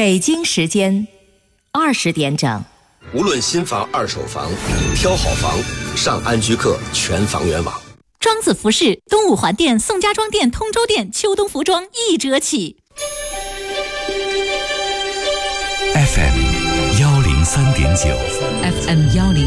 北京时间20点整。 无论新房、二手房，挑好房，上安居客全房源网。 庄子服饰、东五环店、宋家庄店、通州店秋冬服装1折起。 FM 103.9 FM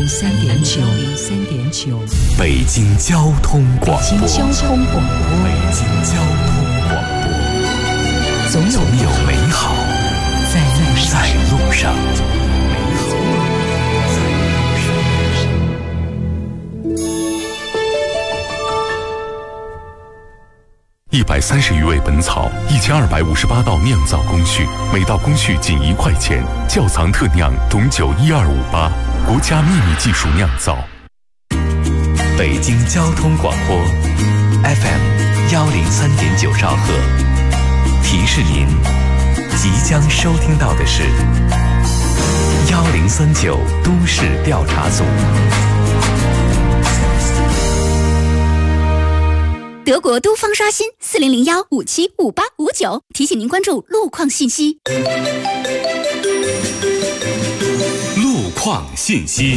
103.9 北京交通广播。 北京交通广播。 北京交通广播。总有美好在路上。130余味本草，1258道酿造工序，每道工序仅1块钱。窖藏特酿董酒12588，国家秘密技术酿造。北京交通广播 FM 103.9兆赫，提示您即将收听到的是1039都市调查组。 德国都方刷新4001575859，提醒您关注路况信息。 路况信息。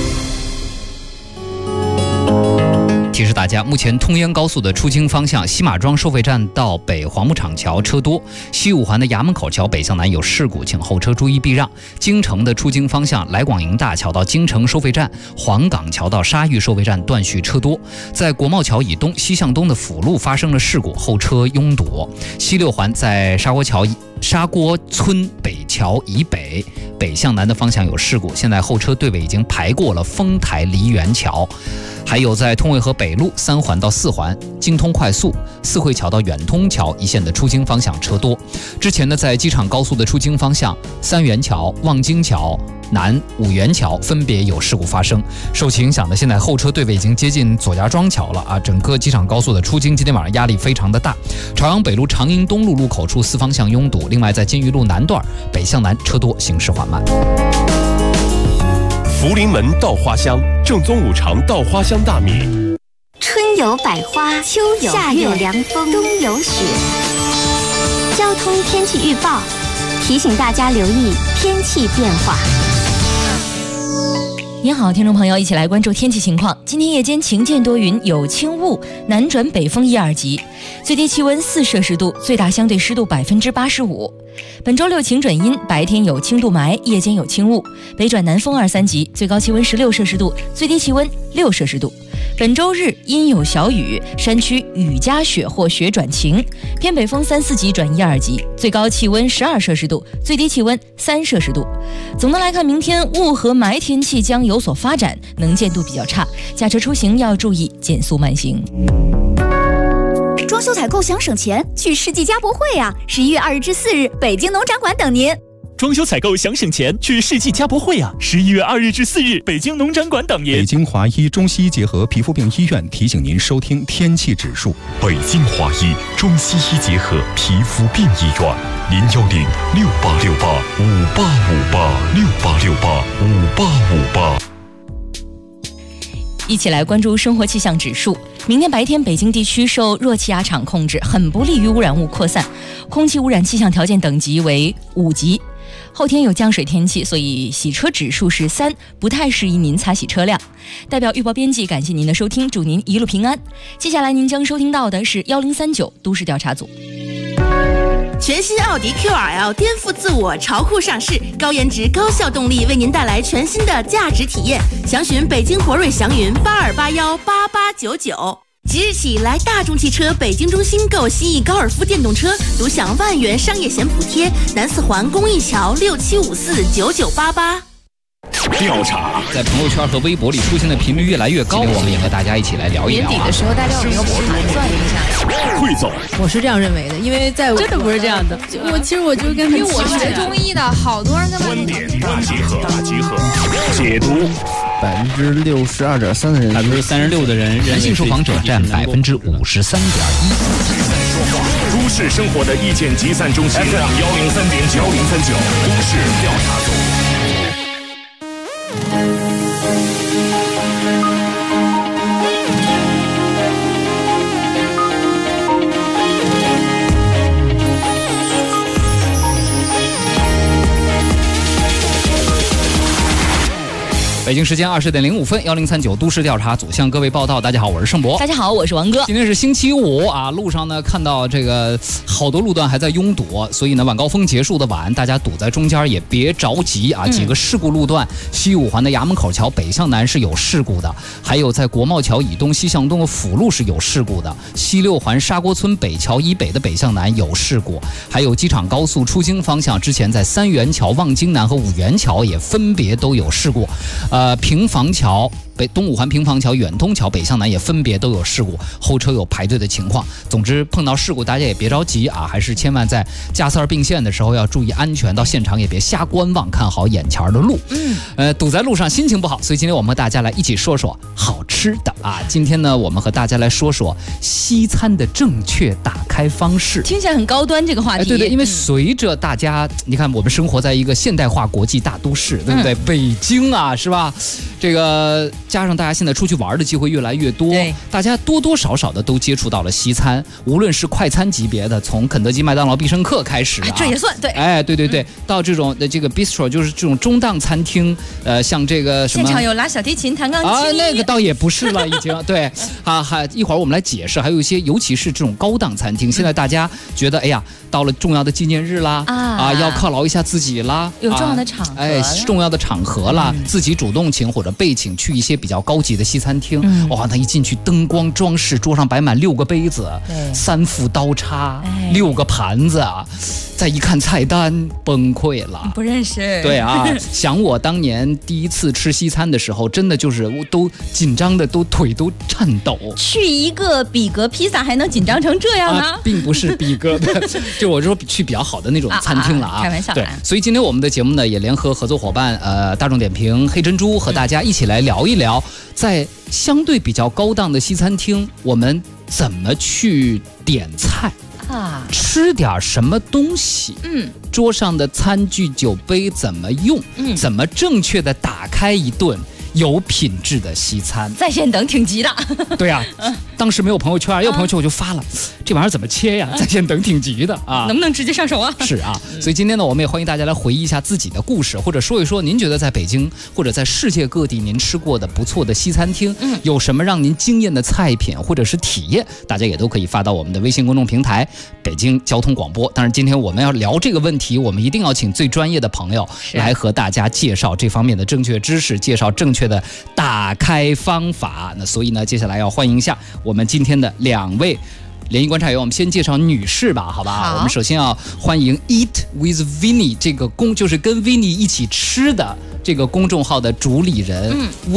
提示大家，目前通燕高速的出京方向西马庄收费站到北黄木厂桥车多，西五环的衙门口桥北向南有事故，请后车注意避让。京城的出京方向来广营大桥到京城收费站、黄岗桥到沙峪收费站断续车多。在国贸桥以东西向东的辅路发生了事故，后车拥堵。西六环在沙锅村北桥以北北向南的方向有事故，现在后车队尾已经排过了丰台梨园桥。还有在通渭河北路3环到4环京通快速四惠桥到远通桥一线的出京方向车多。之前呢，在机场高速的出京方向三元桥、望京桥南、五元桥分别有事故发生，受其影响的现在后车队尾已经接近左家庄桥了啊！整个机场高速的出京今天晚上压力非常的大。朝阳北路长营东路路口处4方向拥堵，另外在金鱼路南段北向南车多，行驶缓慢。 福临门稻花香，正宗五常稻花香大米。 春有百花，秋有夏有凉风，冬有雪。交通天气预报提醒大家留意天气变化。 您好，听众朋友，一起来关注天气情况。今天夜间晴间多云，有轻雾，南转北风1、2级，最低气温4摄氏度，最大相对湿度85%。本周六晴转阴，白天有轻度霾，夜间有轻雾，北转南风2、3级，最高气温16摄氏度，最低气温6摄氏度。本周日阴有小雨，山区雨夹雪或雪转晴，偏北风3、4级转1、2级，最高气温12摄氏度，最低气温3摄氏度。总的来看，明天雾和霾天气将有所发展，能见度比较差，驾车出行要注意减速慢行。 装修采购想省钱，去世纪家博会啊！11月2日至4日，北京农展馆等您。 装修采购想省钱，去世纪家博会啊！11月2日至4日，北京农展馆等您。 北京华医中西医结合皮肤病医院提醒您收听天气指数。 北京华医中西医结合皮肤病医院，0106868585868685858。 一起来关注生活气象指数。明天白天，北京地区受弱气压场控制，很不利于污染物扩散，空气污染气象条件等级为5级。后天有降水天气，所以洗车指数是3，不太适宜您擦洗车辆。代表预报编辑感谢您的收听，祝您一路平安。接下来您将收听到的是1039都市调查组。 全新奥迪 QRL 颠覆自我，潮酷上市，高颜值高效动力为您带来全新的价值体验。详询北京博瑞祥云82818899。即日起来大众汽车北京中心购新翼高尔夫电动车，独享万元商业险补贴。南四环公益桥67549988。 调查在朋友圈和微博里出现的频率越来越高，我们也和大家一起来聊一聊。 年底的时候，大家有没有盘算一下？ 汇总， 我是这样认为的，因为在真的不是这样的。 其实我就跟因为我学中医的，好多人跟观点大集合，解读。 62.3%的人 ，36%的人，男性受访者占53.1%。 都市生活的意见集散中心 FM 103.9都市调查组。 北京时间20点05分，1039都市调查组向各位报道。大家好，我是盛博。 大家好，我是王哥。 今天是星期五啊，路上呢看到这个好多路段还在拥堵，所以呢晚高峰结束的晚，大家堵在中间也别着急啊。几个事故路段，西五环的衙门口桥北向南是有事故的，还有在国贸桥以东西向东的辅路是有事故的，西六环沙锅村北桥以北的北向南有事故，还有机场高速出京方向之前在三元桥、望京南和五元桥也分别都有事故。平房桥、东五环平房桥、远东桥北向南也分别都有事故，后车有排队的情况。总之碰到事故大家也别着急啊，还是千万在加塞并线的时候要注意安全，到现场也别瞎观望，看好眼前的路。堵在路上心情不好，所以今天我们和大家来一起说说好吃的啊。今天呢我们和大家来说说西餐的正确打开方式。 听起来很高端这个话题。 对，因为随着大家你看我们生活在一个现代化国际大都市，对不对？北京啊是吧，这个加上大家现在出去玩的机会越来越多，大家多多少少的都接触到了西餐，无论是快餐级别的，从肯德基、麦当劳、必胜客开始啊， 这也算对。 对，到这种的这个 bistro 就是这种中档餐厅，像这个什么现场有拉小提琴、弹钢琴啊，那个倒也不是了，已经对啊，一会儿我们来解释，还有一些尤其是这种高档餐厅，现在大家觉得哎呀，到了重要的纪念日啦要犒劳一下自己啦， 有重要的场合， 重要的场合啦，自己主动请或者被请去一些比较高级的西餐厅，哇，那一进去灯光装饰，桌上摆满6个杯子，3副刀叉，6个盘子啊，再一看菜单崩溃了， 不认识。 对啊，想我当年第一次吃西餐的时候，真的就是我都紧张的腿都颤抖。 去一个比格披萨还能紧张成这样呢？ 并不是比格的，就我说去比较好的那种餐厅了啊。 开玩笑。 对，所以今天我们的节目呢也联合合作伙伴大众点评、黑珍珠和大家一起来聊一聊，在相对比较高档的西餐厅，我们怎么去点菜啊？吃点什么东西？桌上的餐具酒杯怎么用？怎么正确的打开一顿有品质的西餐？ 在线等挺急的。 对啊，当时没有朋友圈，要有朋友圈我就发了，这玩意儿怎么切呀？在线等挺急的啊， 能不能直接上手啊？ 是啊，所以今天呢，我们也欢迎大家来回忆一下自己的故事，或者说一说您觉得在北京或者在世界各地您吃过的不错的西餐厅，有什么让您惊艳的菜品或者是体验，大家也都可以发到我们的微信公众平台北京交通广播。当然今天我们要聊这个问题，我们一定要请最专业的朋友来和大家介绍这方面的正确知识，介绍正确的打开方法。那所以呢，接下来要欢迎一下我们今天的2位联谊观察员，我们先介绍女士吧，好吧？我们首先要欢迎 Eat with Winnie 这个就是跟 Winnie 一起吃的这个公众号的主理人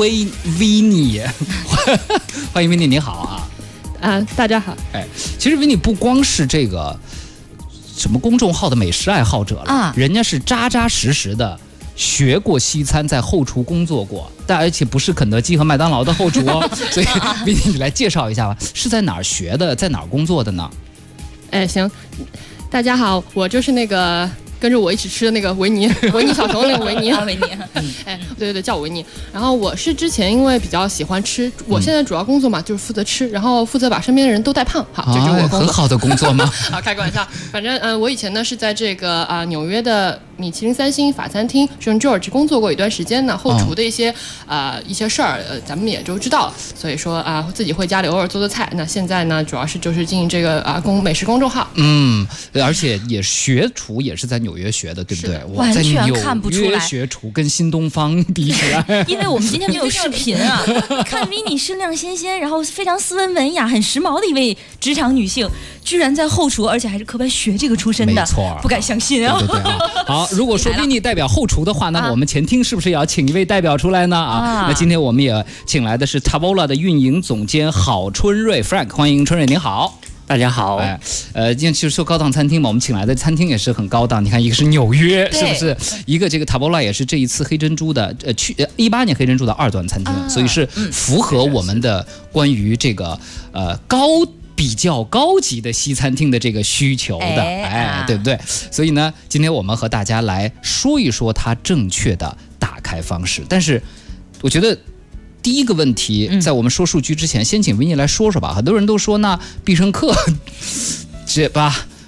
Winnie，欢迎 Winnie， 你好啊！ 大家好。 其实 Winnie 不光是这个什么公众号的美食爱好者了，人家是扎扎实实的学过西餐，在后厨工作过，但而且不是肯德基和麦当劳的后厨哦。所以Winnie，你来介绍一下吧，是在哪儿学的，在哪儿工作的呢？ 行，大家好，我就是那个跟着我一起吃的那个维尼小熊那个维尼。 维尼。 对，叫我维尼。然后我是之前因为比较喜欢吃，我现在主要工作嘛就是负责吃，然后负责把身边的人都带胖。好，这是我工作。 很好的工作吗？ 好，开个玩笑。反正我以前呢是在这个纽约的米其林3星法餐厅圣 George 工作过一段时间呢，后厨的一些事儿咱们也都知道了，所以说自己会家里偶尔做菜。那现在呢主要是就是经营这个美食公众号。 而且也学厨也是在纽约学的，对不对？ 完全看不出来。 在纽约学厨跟新东方比起来， 因为我们今天没有视频啊，看 Winnie 身量纤纤，然后非常斯文文雅、很时髦的一位职场女性，居然在后厨，而且还是科班学这个出身的， 没错， 不敢相信啊！ 对啊。好，如果说 Winnie 代表后厨的话，那我们前厅是不是也要请一位代表出来呢？那今天我们也请来的是 Tavola 的运营总监郝春瑞 Frank， 欢迎春瑞，您好。 大家好。 因为其实说高档餐厅嘛，我们请来的餐厅也是很高档。你看，一个是纽约，是不是？一个这个 Tavola 也是这一次黑珍珠的18年黑珍珠的2端餐厅，所以是符合我们的关于这个比较高级的西餐厅的这个需求的，对不对？所以呢，今天我们和大家来说一说它正确的打开方式。但是，我觉得第一个问题，在我们说数据之前，先请Winnie来说说吧。很多人都说，那必胜客这吧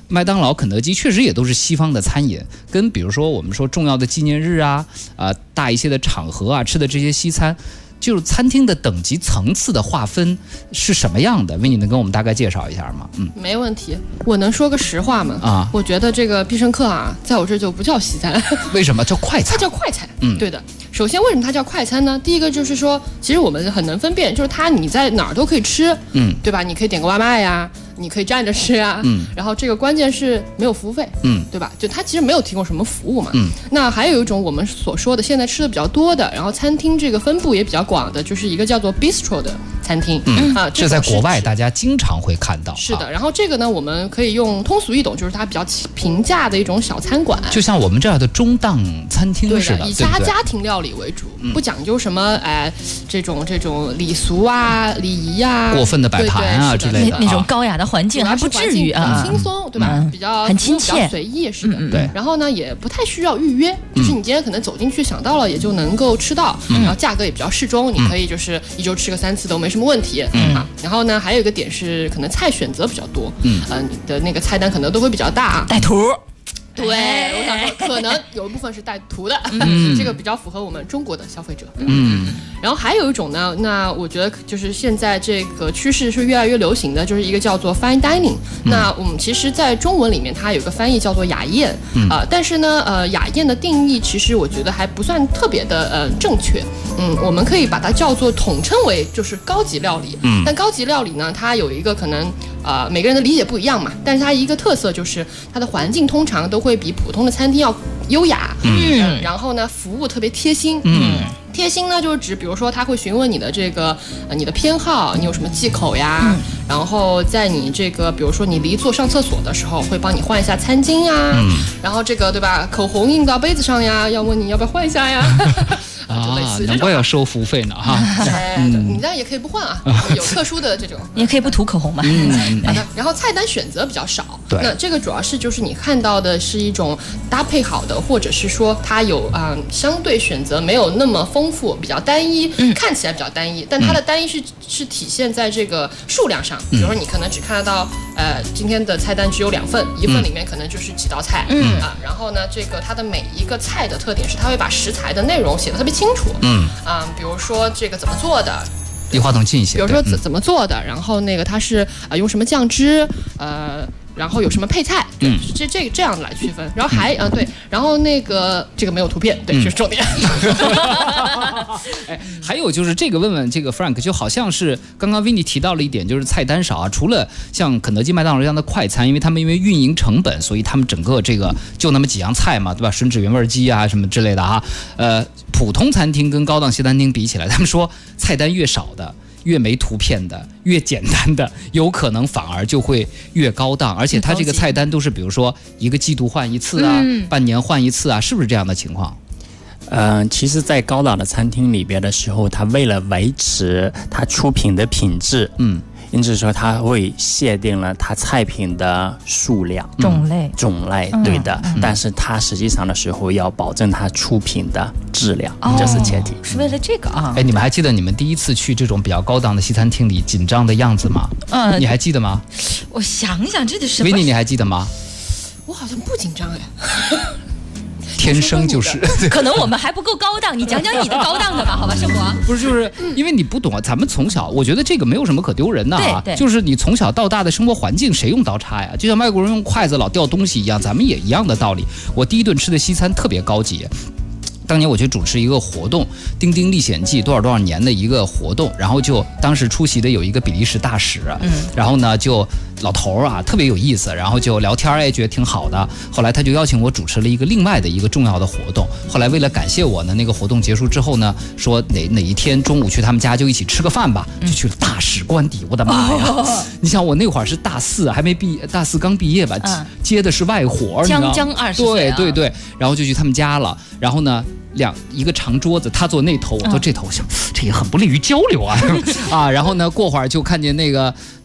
麦当劳、肯德基确实也都是西方的餐饮，跟比如说我们说重要的纪念日啊，大一些的场合啊，吃的这些西餐。就是餐厅的等级层次的划分是什么样的？你能跟我们大概介绍一下吗？ 没问题。我能说个实话吗？啊，我觉得这个必胜客啊，在我这就不叫西餐。 为什么叫快餐？ 它叫快餐。对的。首先，为什么它叫快餐呢？第一个就是说，其实我们很能分辨，就是它你在哪儿都可以吃，对吧？你可以点个外卖呀，你可以站着吃啊，然后这个关键是没有服务费，对吧？就它其实没有提供什么服务嘛。那还有一种我们所说的现在吃的比较多的，然后餐厅这个分布也比较广的，就是一个叫做 bistro 的餐厅， 这在国外大家经常会看到。 是的，然后这个呢，我们可以用通俗易懂，就是它比较平价的一种小餐馆， 就像我们这样的中档餐厅似的， 以家庭料理为主，不讲究什么这种礼俗啊、礼仪啊、 过分的摆盘啊之类的， 那种高雅的环境还不至于啊， 轻松对吧？比较很亲切、 比较随意是的。对，然后呢也不太需要预约，就是你今天可能走进去想到了也就能够吃到，然后价格也比较适中，你可以就是一周吃个3次都没什么问题啊。然后呢还有一个点是可能菜选择比较多，你的那个菜单可能都会比较大， 带图。 对，我想说可能有一部分是带图的，这个比较符合我们中国的消费者。然后还有一种呢，那我觉得就是现在这个趋势是越来越流行的，就是一个叫做 fine dining。那我们其实在中文里面它有个翻译叫做雅宴，但是呢，雅宴的定义其实我觉得还不算特别的正确。我们可以把它叫做统称为就是高级料理。但高级料理呢，它有一个可能每个人的理解不一样嘛，但是它一个特色就是它的环境通常都会比普通的餐厅要优雅，然后呢服务特别贴心，贴心呢就是指比如说他会询问你的这个你的偏好，你有什么忌口呀，然后在你这个比如说你离座上厕所的时候会帮你换一下餐巾呀，然后这个对吧，口红印到杯子上呀，要问你要不要换一下呀。 难怪要收服务费呢哈。 你当然也可以不换啊，有特殊的这种， 你也可以不涂口红嘛。 好的，然后菜单选择比较少，那这个主要是就是你看到的是一种搭配好的，或者是说它有相对选择没有那么丰富，比较单一，看起来比较单一，但它的单一是体现在这个数量上，比如说你可能只看得到今天的菜单只有2份，一份里面可能就是几道菜，然后呢这个它的每一个菜的特点是它会把食材的内容写得特别清楚，比如说这个怎么做的， 离话筒近一些， 比如说怎么做的，然后那个它是用什么酱汁，然后有什么配菜，这样来区分，然后还对，然后那个这个没有图片，对，这是重点。 还有就是这个问这个 Frank， 就好像是刚刚 Vinny 提到了一点，就是菜单少啊。除了像肯德基、麦当劳这样的快餐，因为他们因为运营成本，所以他们整个这个就那么几样菜嘛，对吧？吮指原味鸡啊什么之类的啊。普通餐厅跟高档西餐厅比起来，他们说菜单越少的，越没图片的，越简单的，有可能反而就会越高档，而且它这个菜单都是比如说1个季度换1次啊，半年换1次啊，是不是这样的情况？ 其实，在高档的餐厅里边的时候，它为了维持它出品的品质，因此说它会限定了它菜品的数量、 种类， 对的。但是它实际上的时候要保证它出品的质量，这是前提。 是为了这个啊？ 你们还记得你们第一次去这种比较高档的西餐厅里紧张的样子吗？你还记得吗？ 我想想，这是什么 ？Vinny，你还记得吗？ 我好像不紧张哎。 天生就是， 可能我们还不够高档，你讲讲你的高档的吧，好吧，盛博。 不是，就是因为你不懂啊，咱们从小，我觉得这个没有什么可丢人的啊，就是你从小到大的生活环境，谁用刀叉呀？就像外国人用筷子老掉东西一样，咱们也一样的道理。我第一顿吃的西餐特别高级。当年我去主持一个活动，丁丁历险记多少年的一个活动，然后就当时出席的有一个比利时大使，然后呢就老头啊特别有意思，然后就聊天，觉得挺好的。后来他就邀请我主持了一个另外的一个重要的活动。后来为了感谢我呢，那个活动结束之后呢，说哪一天中午去他们家就一起吃个饭吧，就去了大使官邸。我的妈呀！你想我那会儿是大4，还没毕业，大4刚毕业吧，接的是外活， 将20岁， 对，然后就去他们家了。然后呢，一个长桌子，他坐那头，我坐这头，我想这也很不利于交流啊。然后呢，过会儿就看见那个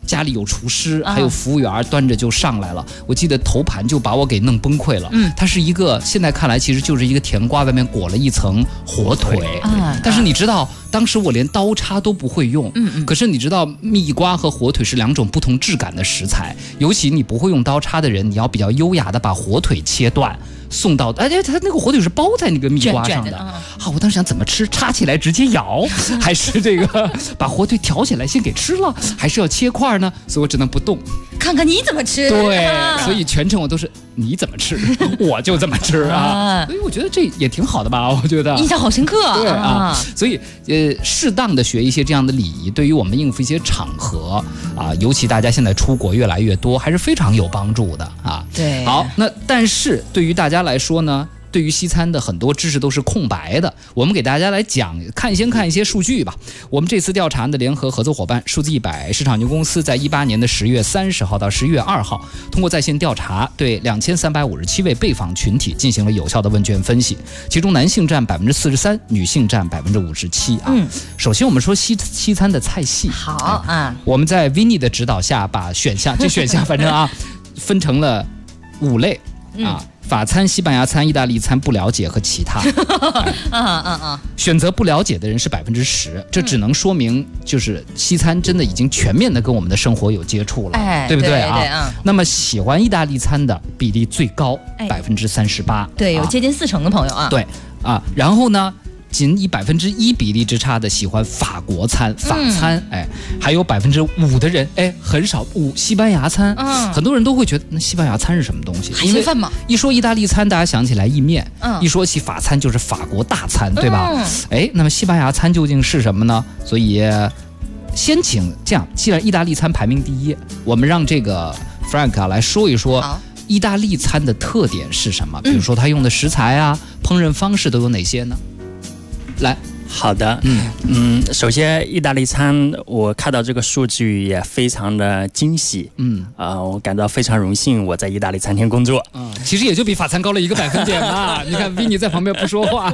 家里有厨师，还有服务员端着就上来了。我记得头盘就把我给弄崩溃了。它是一个现在看来其实就是一个甜瓜，外面裹了一层火腿。但是你知道，当时我连刀叉都不会用。可是你知道，蜜瓜和火腿是2种不同质感的食材，尤其你不会用刀叉的人，你要比较优雅的把火腿切断。送到，它那个火腿是包在那个蜜瓜上的。好，我当时想怎么吃，插起来直接咬，还是这个把火腿挑起来先给吃了，还是要切块呢？所以我只能不动， 看看你怎么吃。 对，所以全程我都是你怎么吃，我就怎么吃啊。所以我觉得这也挺好的吧，我觉得印象好深刻。 对啊，所以适当的学一些这样的礼仪，对于我们应付一些场合啊，尤其大家现在出国越来越多，还是非常有帮助的啊。 对， 好，那但是对于大家来说呢，对于西餐的很多知识都是空白的，我们给大家来先看一些数据吧。我们这次调查的联合合作伙伴数字100市场牛公司在18年的10月30号到11月2号，通过在线调查，对2357位被访群体进行了有效的问卷分析，其中男性占43%，女性占57%啊。首先我们说西餐的菜系。 好啊， 我们在 Vinny 的指导下，把选项反正啊分成了5类啊。法餐、西班牙餐、意大利餐、不了解和其他。选择不了解的人是10%，这只能说明就是西餐真的已经全面的跟我们的生活有接触了，对不对啊？那么喜欢意大利餐的比例最高，38%。 对，有接近40%的朋友啊。 对啊，然后呢？仅以1%比例之差的喜欢法国餐、法餐，还有5%的人，很少西班牙餐。很多人都会觉得那西班牙餐是什么东西？ 海鲜饭嘛。 一说意大利餐，大家想起来意面；一说起法餐，就是法国大餐，对吧？那么西班牙餐究竟是什么呢？所以先请这样，既然意大利餐排名第1，我们让这个 Frank 来说一说意大利餐的特点是什么？比如说他用的食材啊，烹饪方式都有哪些呢？来， 好的，首先意大利餐，我看到这个数据也非常的惊喜，我感到非常荣幸，我在意大利餐厅工作， 其实也就比法餐高了1个百分点嘛。你看 Vinny 在旁边不说话。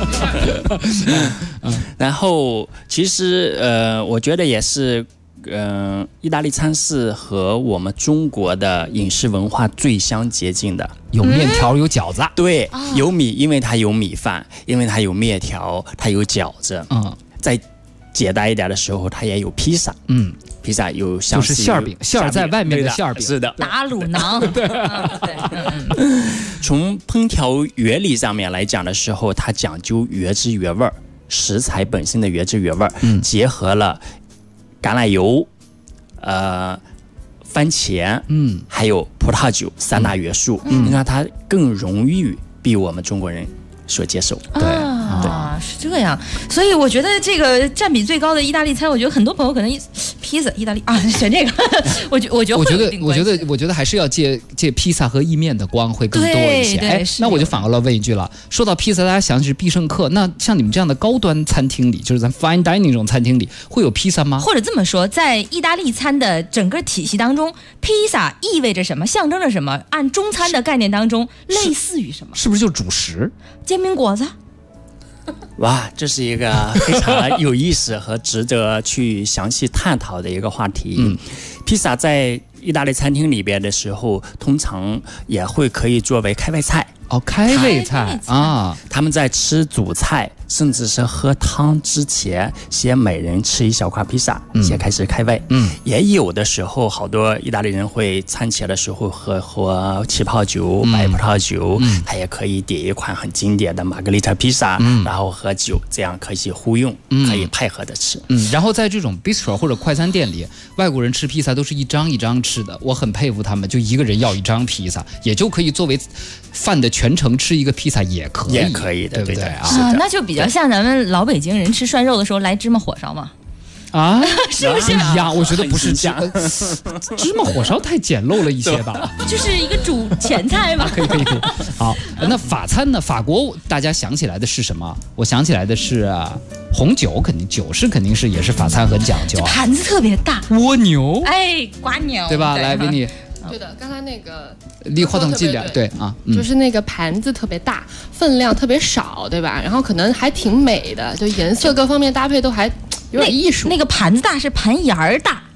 然后其实我觉得也是。意大利餐是和我们中国的饮食文化最相接近的， 有面条，有饺子， 对，有米，因为它有米饭，因为它有面条，它有饺子，再简单一点的时候，它也有披萨，披萨有像就是馅饼，馅在外面的馅饼， 是的， 打卤囊。 从烹调原理上面来讲的时候，它讲究原汁原味，食材本身的原汁原味，结合了橄榄油、番茄，还有葡萄酒3大元素，让它更容易被我们中国人所接受。 对。 是这样，所以我觉得这个占比最高的意大利餐，我觉得很多朋友可能披萨、意大利啊选这个，我觉得还是要借披萨和意面的光会更多一些。那我就反过来问一句了，说到披萨，大家想起是必胜客，那像你们这样的高端餐厅里，就是咱 fine dining 这种餐厅里，会有披萨吗？ 或者这么说，在意大利餐的整个体系当中，披萨意味着什么？象征着什么？按中餐的概念当中，类似于什么？ 是不是就主食？ 煎饼果子。 哇，这是一个非常有意思和值得去详细探讨的一个话题。披萨在意大利餐厅里边的时候，通常也会可以作为开胃菜。 开胃菜啊！ 他们在吃主菜，甚至是喝汤之前，先每人吃一小块披萨，先开始开胃。也有的时候，好多意大利人会餐前的时候喝气泡酒、白葡萄酒，他也可以点一款很经典的玛格丽特披萨，然后喝酒，这样可以互用，可以配合的吃。 然后在这种 bistro 或者快餐店里，外国人吃披萨都是一张一张吃的，我很佩服他们，就一个人要一张披萨，也就可以作为饭的全程吃一个披萨也可以的，对不对啊？ 那就比较像咱们老北京人吃涮肉的时候来芝麻火烧嘛。是不是一样？我觉得不是这样。芝麻火烧太简陋了一些吧？ 就是一个主前菜嘛。 可以。好，那法餐呢？法国大家想起来的是什么？我想起来的是红酒，肯定是也是法餐很讲究。 盘子特别大。 蜗牛。 瓜牛。 对吧？来，维尼。 对的，刚才那个离话筒近点，对啊， 就是那个盘子特别大，分量特别少，对吧？然后可能还挺美的，就颜色各方面搭配都还有点艺术。 那个盘子大是盘沿儿大，它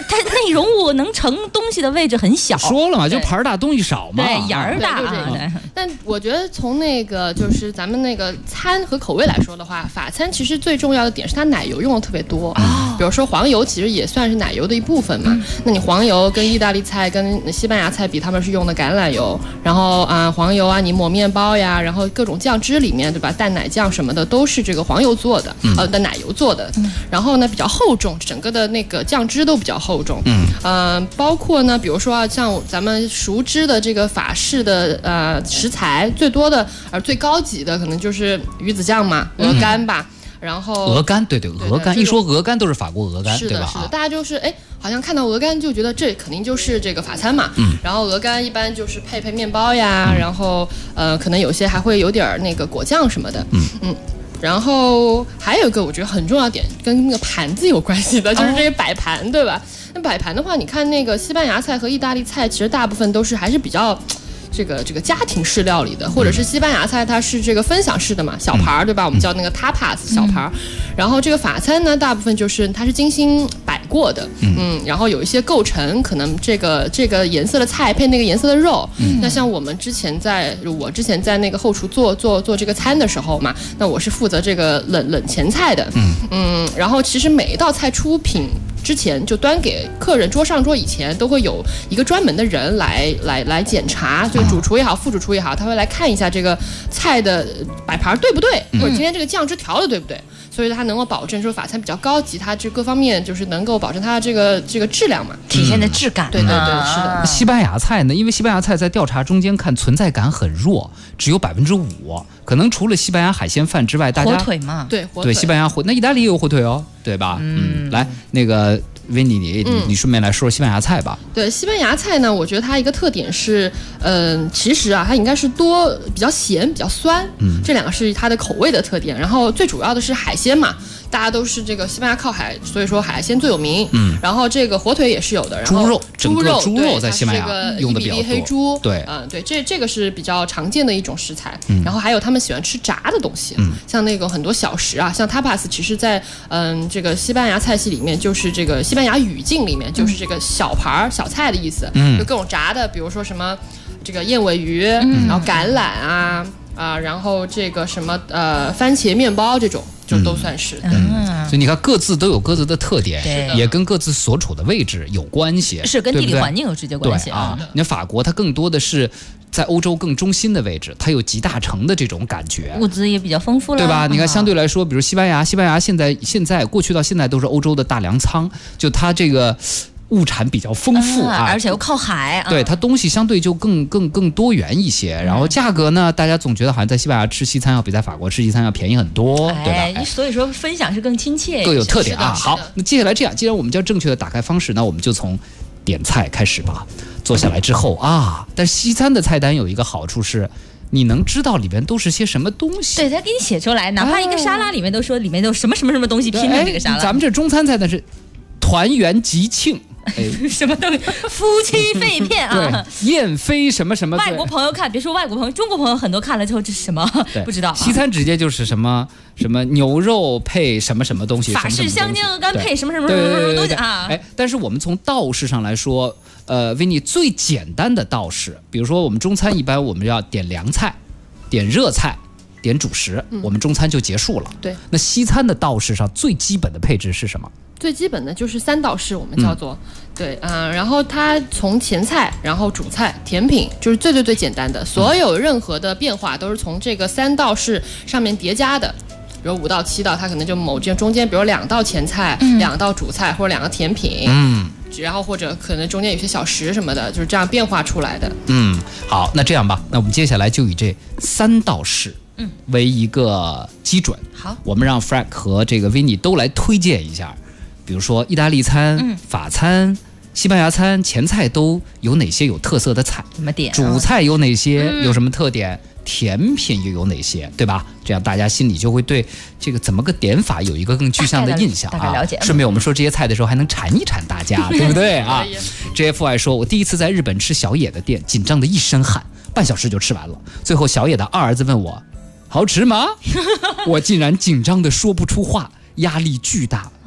它内容物能盛东西的位置很小。 说了嘛，就盘大东西少嘛， 对，眼儿大。 但我觉得从那个就是咱们那个餐和口味来说的话，法餐其实最重要的点是它奶油用的特别多。比如说黄油其实也算是奶油的一部分嘛。那你黄油跟意大利菜跟西班牙菜比，他们是用的橄榄油，然后黄油啊，你抹面包呀，然后各种酱汁里面对吧，淡奶酱什么的都是这个黄油做的，的奶油做的。然后呢比较厚重，整个的那个酱汁都比较厚重。包括呢，比如说像咱们熟知的这个法式的食材，最多的最高级的可能就是鱼子酱嘛，鹅肝吧。然后鹅肝，对，鹅肝，一说鹅肝都是法国鹅肝，对吧？ 是的，大家就是好像看到鹅肝就觉得这肯定就是这个法餐嘛。然后鹅肝一般就是配面包呀，然后可能有些还会有点那个果酱什么的。然后还有一个我觉得很重要点，跟那个盘子有关系的，就是这个摆盘，对吧？那摆盘的话，你看那个西班牙菜和意大利菜，其实大部分都是还是比较。这个家庭式料理的，或者是西班牙菜，它是这个分享式的嘛，小盘儿对吧？我们叫那个 tapas 小盘儿。然后这个法餐呢，大部分就是它是精心摆过的，然后有一些构成，可能这个颜色的菜配那个颜色的肉。那像我之前在那个后厨做这个餐的时候嘛，那我是负责这个冷前菜的，然后其实每一道菜出品之前就端给客人上桌以前，都会有一个专门的人来检查，就主厨也好，副主厨也好，他会来看一下这个菜的摆盘对不对，或者今天这个酱汁调的对不对，所以他能够保证说法餐比较高级，它这各方面就是能够保证它这个质量嘛， 体现的质感。 对，是的。 西班牙菜呢，因为西班牙菜在调查中间看存在感很弱，只有5%，可能除了西班牙海鲜饭之外，大家火腿嘛， 对， 西班牙那意大利也有火腿哦，对吧？来那个。维尼，你顺便来说西班牙菜吧。 对，西班牙菜呢，我觉得它一个特点是，其实它应该是比较咸、比较酸，这两个是它的口味的特点。然后最主要的是海鲜嘛，大家都是这个西班牙靠海，所以说海鲜最有名。然后这个火腿也是有的，然后猪肉在西班牙用的比较多。 黑猪， 对， 这个是比较常见的一种食材。然后还有他们喜欢吃炸的东西，像那个很多小食啊，像 tapas， 其实在这个西班牙菜系里面就是这个西班牙语境里面就是这个小盘小菜的意思，就各种炸的，比如说什么这个燕尾鱼，然后橄榄然后这个什么番茄面包这种就都算是。 所以你看各自都有各自的特点，也跟各自所处的位置有关系， 是跟地理环境有直接关系啊。 你看法国它更多的是在欧洲更中心的位置，它有集大成的这种感觉， 物资也比较丰富了， 对吧？你看相对来说，比如西班牙现在过去到现在都是欧洲的大粮仓，就它这个物产比较丰富而且又靠海， 对，它东西相对就更多元一些。然后价格呢，大家总觉得好像在西班牙吃西餐要比在法国吃西餐要便宜很多，对吧？ 所以说分享是更亲切， 各有特点啊。好，那接下来这样，既然我们叫正确的打开方式，那我们就从点菜开始吧。坐下来之后但西餐的菜单有一个好处是，你能知道里边都是些什么东西。 对，他给你写出来，哪怕一个沙拉里面都说里面都什么东西拼成这个沙拉。 咱们这中餐菜呢是团圆吉庆。 什么东西？夫妻肺片对，燕飞什么。 外国朋友看，别说外国朋友，中国朋友很多看了之后这是什么不知道。 西餐直接就是什么牛肉配什么东西， 法式香煎鹅肝配什么东西啊。 但是我们从道式上来说，维尼最简单的道式，比如说我们中餐一般我们要点凉菜、点热菜、点主食，我们中餐就结束了。 对， 那西餐的道式上最基本的配置是什么？ 最基本的就是3道式，我们叫做对然后它从前菜，然后主菜、甜品，就是最简单的，所有任何的变化都是从这个3道式上面叠加的。比如5到7道，它可能就中间，比如2道前菜、2道主菜或者2个甜品，然后或者可能中间有些小食什么的，就是这样变化出来的。 好，那这样吧，那我们接下来就以这3道式为一个基准。 好， 我们让 Frank 和这个 Vinny 都来推荐一下。比如说意大利餐、法餐、西班牙餐，前菜都有哪些有特色的菜？ 怎么点？ 主菜有哪些？有什么特点？甜品又有哪些？对吧？这样大家心里就会对这个怎么个点法有一个更具象的印象大概了解。 顺便我们说这些菜的时候还能馋一馋大家，对不对啊？JFY 说，我第一次在日本吃小野的店，紧张的一身汗，半小时就吃完了。最后小野的2儿子问我好吃吗？我竟然紧张的说不出话，压力巨大。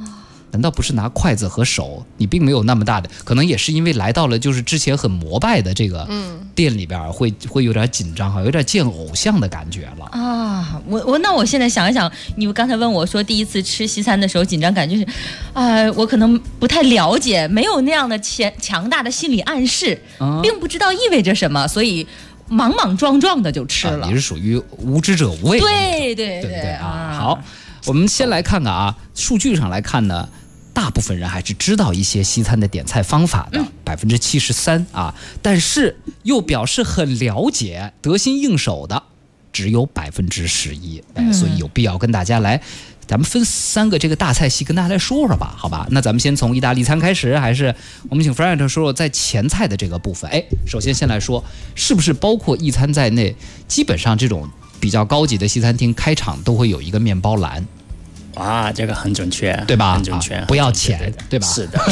难道不是拿筷子和手？你并没有那么大的，可能也是因为来到了就是之前很膜拜的这个店里边，会有点紧张，好像有点见偶像的感觉了啊。那我现在想一想，你刚才问我说第一次吃西餐的时候紧张感觉是，我可能不太了解，没有那样的强大的心理暗示，并不知道意味着什么，所以莽莽撞撞的就吃了。 你是属于无知者无畏。 对啊。好，我们先来看看啊，数据上来看呢，大部分人还是知道一些西餐的点菜方法的，73%啊，但是又表示很了解、得心应手的只有11%，所以有必要跟大家来。咱们分3个这个大菜系跟大家来说说吧，好吧？那咱们先从意大利餐开始，还是我们请 Frank 说说在前菜的这个部分？首先来说，是不是包括意餐在内，基本上这种比较高级的西餐厅开场都会有一个面包篮？ 哇，这个很准确， 对吧？ 很准确， 不要钱，对吧？ 是的。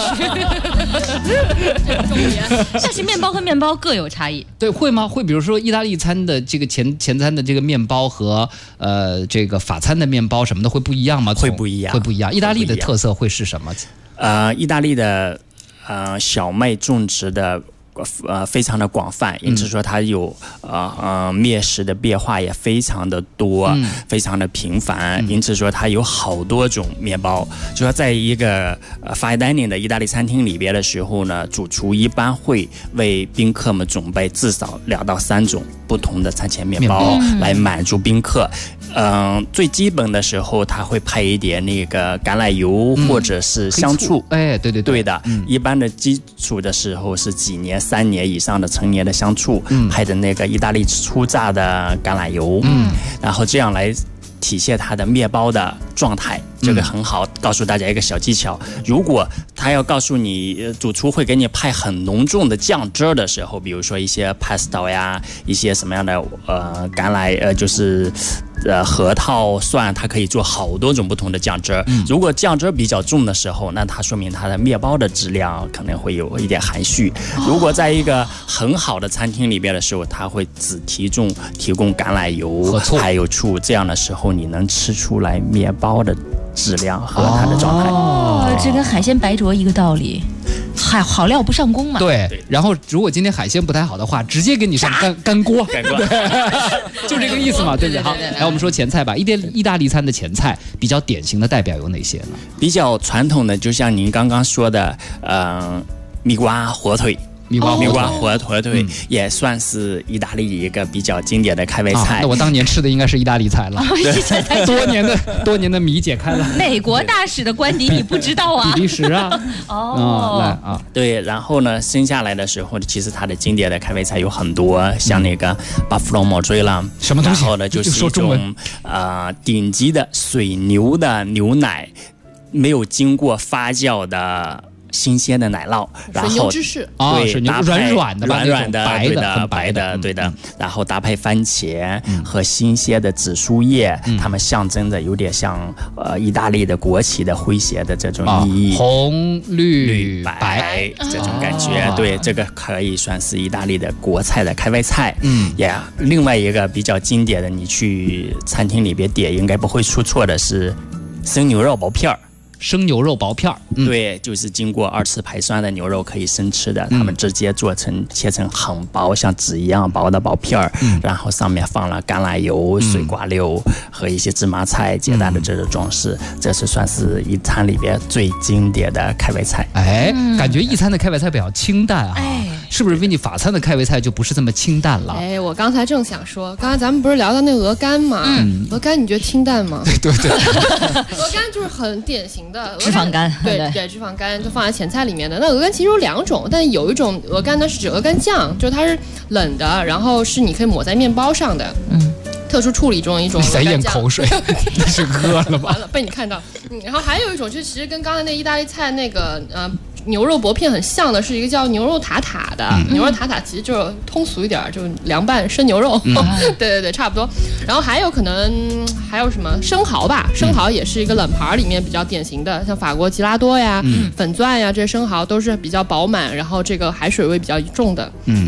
但是面包和面包各有差异， 对，会吗？会，比如说意大利餐的这个前餐的这个面包和这个法餐的面包什么的会不一样吗？ 会不一样， 会不一样。意大利的特色会是什么？ 意大利的小麦种植的。非常的广泛，因此说它有面食的变化也非常的多，非常的频繁，因此说它有好多种面包。就说在一个fine dining的意大利餐厅里边的时候呢，主厨一般会为宾客们准备至少2到3种不同的餐前面包来满足宾客。最基本的时候，他会配一点那个橄榄油或者是香醋。对的。一般的基础的时候是几年、3年以上的陈年的香醋，配的那个意大利初榨的橄榄油，然后这样来体现它的面包的状态。这个很好，告诉大家一个小技巧。如果他要告诉你，主厨会给你派很浓重的酱汁的时候，比如说一些 pesto 呀，一些什么样的橄榄就是核桃、蒜，它可以做好多种不同的酱汁。如果酱汁比较重的时候，那它说明它的面包的质量可能会有一点含蓄。如果在一个很好的餐厅里边的时候，它会只提供橄榄油还有醋，这样的时候你能吃出来面包的质量和它的状态。 这跟海鲜白灼一个道理，好料不上工嘛。 对，然后如果今天海鲜不太好的话，直接给你上干锅，就这个意思嘛，对不对？好，来我们说前菜吧。意大利餐的前菜比较典型的代表有哪些呢？ 比较传统的，就像您刚刚说的，蜜瓜火腿。蜜瓜火腿也算是意大利一个比较经典的开胃菜。 那我当年吃的应该是意大利菜了，多年的米解开了。 美国大使的官邸你不知道啊？ 比利时啊。来啊。 对，然后呢，生下来的时候，其实它的经典的开胃菜有很多，像那个巴夫罗莫追啦， 什么东西？ 然后呢，就是一种顶级的水牛的牛奶，没有经过发酵的。新鲜的奶酪，然后水牛芝士对，搭配软的白的，对的，然后搭配番茄和新鲜的紫苏叶，它们象征着有点像意大利的国旗的诙谐的这种意义， 红绿白这种感觉。对，这个可以算是意大利的国菜的开胃菜。另外一个比较经典的，你去餐厅里边点应该不会出错的是生牛肉薄片儿。 生牛肉薄片儿， 对，就是经过2次排酸的牛肉可以生吃的，他们直接切成很薄，像纸一样薄的薄片儿，然后上面放了橄榄油、水瓜溜和一些芝麻菜简单的这种装饰，这是算是一餐里边最经典的开胃菜。 感觉一餐的开胃菜比较清淡啊，是不是？维尼法餐的开胃菜就不是这么清淡了？ 我刚才正想说，刚才咱们不是聊到那鹅肝吗？鹅肝你觉得清淡吗？ 对， 鹅肝就是很典型的脂肪肝， 对，脂肪肝就放在前菜里面的。那鹅肝其实有2种，但有一种鹅肝呢是指鹅肝酱，就是它是冷的，然后是你可以抹在面包上的，特殊处理中一种鹅肝酱。 在咽口水，那是饿了吧？ 完了，被你看到。然后还有一种，就其实跟刚才那意大利菜那个牛肉薄片很像的，是一个叫牛肉塔塔的。牛肉塔塔其实就是通俗一点，就凉拌生牛肉。对，差不多。然后还有可能还有什么生蚝吧？生蚝也是一个冷盘里面比较典型的，像法国吉拉多呀、粉钻呀，这些生蚝都是比较饱满，然后这个海水味比较重的。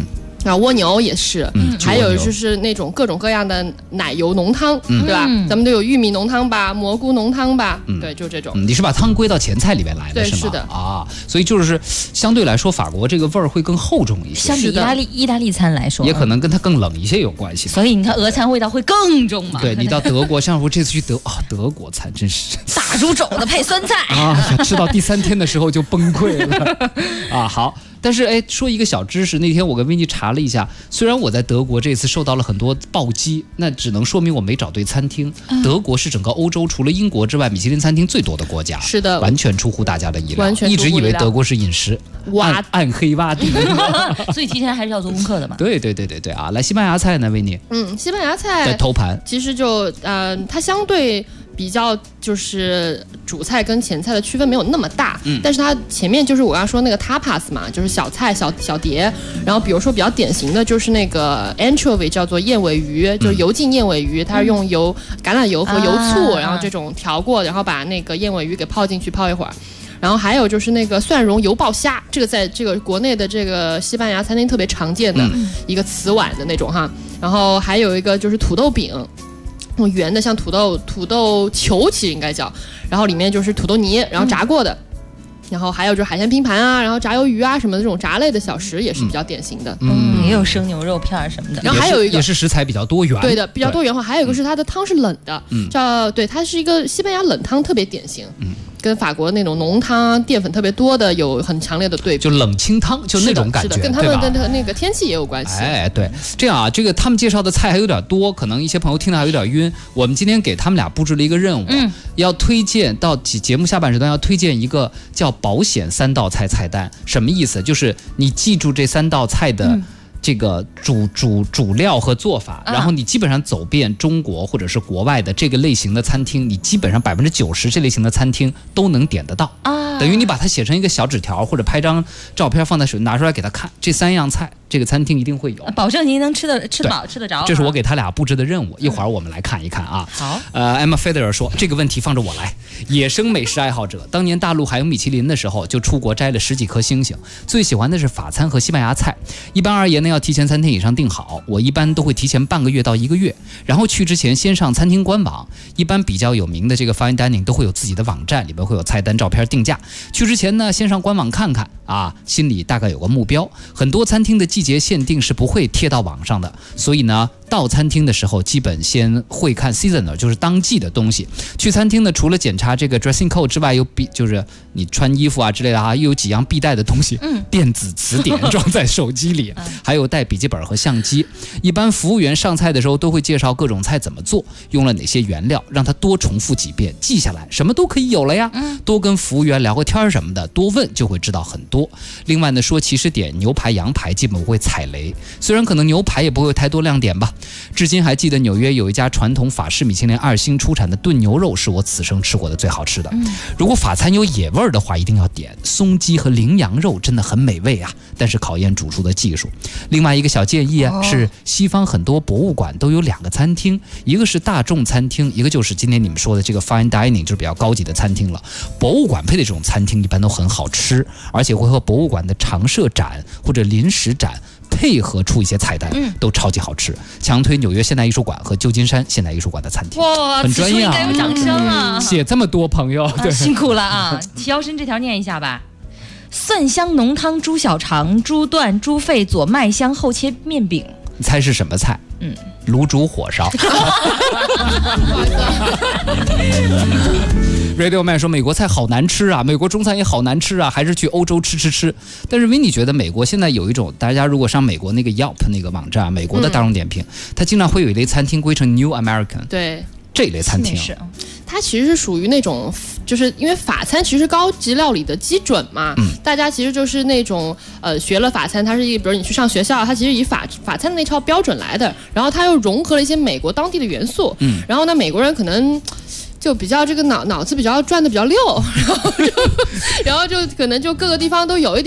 啊，蜗牛也是，还有就是那种各种各样的奶油浓汤，对吧？咱们都有玉米浓汤吧，蘑菇浓汤吧，对，就这种。 你是把汤归到前菜里面来的，是吗？ 是的啊，所以就是相对来说，法国这个味儿会更厚重一些。 相比意大利餐来说， 也可能跟它更冷一些有关系。 所以你看，俄餐味道会更重嘛。 对，你到德国，像我这次去德国餐真是大猪肘子配酸菜啊，吃到第3天的时候就崩溃了啊。好。但是说一个小知识，那天我跟维尼查了一下，虽然我在德国这次受到了很多暴击，那只能说明我没找对餐厅。德国是整个欧洲除了英国之外，米其林餐厅最多的国家， 是的， 完全出乎大家的意料。 完全一直以为德国是饮食暗黑洼地， 所以提前还是要做功课的嘛。 对啊，来西班牙菜呢，维尼？ 西班牙菜在头盘， 其实就它相对比较就是主菜跟前菜的区分没有那么大，但是它前面就是我要说那个 tapas 嘛，就是小菜小碟，然后比如说比较典型的就是那个 anchovy 叫做燕尾鱼，就是油浸燕尾鱼，它是用橄榄油和油醋，然后这种调过，然后把那个燕尾鱼给泡进去泡一会儿。然后还有就是那个蒜蓉油爆虾，这个在这个国内的这个西班牙餐厅特别常见的一个瓷碗的那种哈。然后还有一个就是土豆饼。那种圆的像土豆球其实应该叫，然后里面就是土豆泥，然后炸过的，然后还有就是海鲜拼盘啊，然后炸鱿鱼啊什么的这种炸类的小食也是比较典型的， 也有生牛肉片什么的。 然后还有一个也是食材比较多元， 对的，比较多元化。还有一个是它的汤是冷的，对，它是一个西班牙冷汤特别典型，跟法国那种浓汤淀粉特别多的有很强烈的对比， 就冷清汤，就那种感觉， 是的，跟他们的那个天气也有关系。 对，这样啊，这个他们介绍的菜还有点多，可能一些朋友听得还有点晕。我们今天给他们俩布置了一个任务，要推荐到节目下半时段要推荐一个叫保险3道菜菜单。什么意思？就是你记住这3道菜的这个主料和做法，然后你基本上走遍中国或者是国外的这个类型的餐厅，你基本上90%这类型的餐厅都能点得到啊。等于你把它写成一个小纸条，或者拍张照片放在手拿出来给他看，这3样菜这个餐厅一定会有， 保证您能吃得饱吃得着。 这是我给他俩布置的任务，一会儿我们来看一看啊。 好 ，Emma Federer 说这个问题放着我来。野生美食爱好者，当年大陆还有米其林的时候，就出国摘了10几颗星星。最喜欢的是法餐和西班牙菜。一般而言呢，要提前3天以上订好。我一般都会提前半个月到1个月，然后去之前先上餐厅官网。一般比较有名的这个 Fine Dining 都会有自己的网站，里面会有菜单、照片、定价。去之前呢，先上官网看看啊，心里大概有个目标。很多餐厅的季节限定是不会贴到网上的，所以呢，到餐厅的时候基本先会看 seasonal， 就是当季的东西。去餐厅呢，除了检查这个 dressing code 之外，就是你穿衣服啊之类的啊，又有几样必带的东西，电子词典装在手机里，还有带笔记本和相机。一般服务员上菜的时候都会介绍各种菜怎么做，用了哪些原料，让他多重复几遍，记下来，什么都可以有了呀。多跟服务员聊个天什么的，多问就会知道很多。另外呢，说起始点牛排、羊排基本不会踩雷，虽然可能牛排也不会有太多亮点吧。至今还记得纽约有一家传统法式米其林2星出产的炖牛肉，是我此生吃过的最好吃的。如果法餐有野味的话，一定要点松鸡和羚羊肉，真的很美味啊，但是考验煮出的技术。另外一个小建议啊，是西方很多博物馆都有2个餐厅，一个是大众餐厅，一个就是今天你们说的这个 fine dining， 就是比较高级的餐厅了。博物馆配的这种餐厅一般都很好吃，而且会和博物馆的常设展或者临时展配合出一些菜单，都超级好吃。强推纽约现代艺术馆和旧金山现代艺术馆的餐厅。 哇， 很专业啊！ 应该有掌声啊！ 写这么多朋友，对， 辛苦了啊！齐腰深这条念一下吧。蒜香浓汤猪小肠、猪段、猪肺佐麦香厚切面饼。 你猜是什么菜？卤煮火烧。Radio Man 说美国菜好难吃啊，美国中餐也好难吃啊，还是去欧洲吃。但是维尼觉得美国现在有一种，大家如果上美国那个 Yelp 那个网站，美国的大众点评，它经常会有一类餐厅归成 New American。 对。 这一类餐厅， 它其实是属于那种，就是因为法餐其实高级料理的基准嘛，大家其实就是那种学了法餐，它是一个，比如你去上学校，它其实以法餐的那套标准来的，然后它又融合了一些美国当地的元素，然后呢，美国人可能就比较这个脑子比较转的比较溜，然后就可能就各个地方都有一点儿，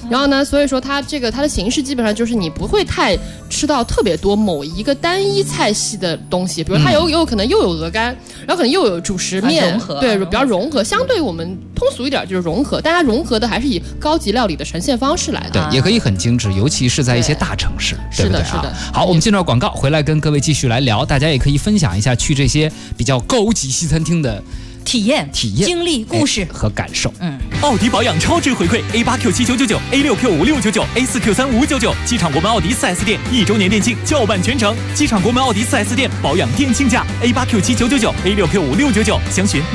然后呢，所以说它的形式基本上就是你不会太吃到特别多某一个单一菜系的东西，比如它有可能又有鹅肝，然后可能又有主食面， 融合， 对，比较融合。相对我们通俗一点就是融合，但它融合的还是以高级料理的呈现方式来的。 对，也可以很精致，尤其是在一些大城市，对不对啊？ 是的。 好，我们进到广告，回来跟各位继续来聊，大家也可以分享一下去这些比较高级西餐厅的体验、经历、故事和感受。 奥迪保养超值回馈 ，A8Q7999、A6Q5699、A4Q3599，机场国门奥迪4S店1周年店庆叫办全程，机场国门奥迪4S店保养店庆价 ，A8Q7999、A6Q5699，详询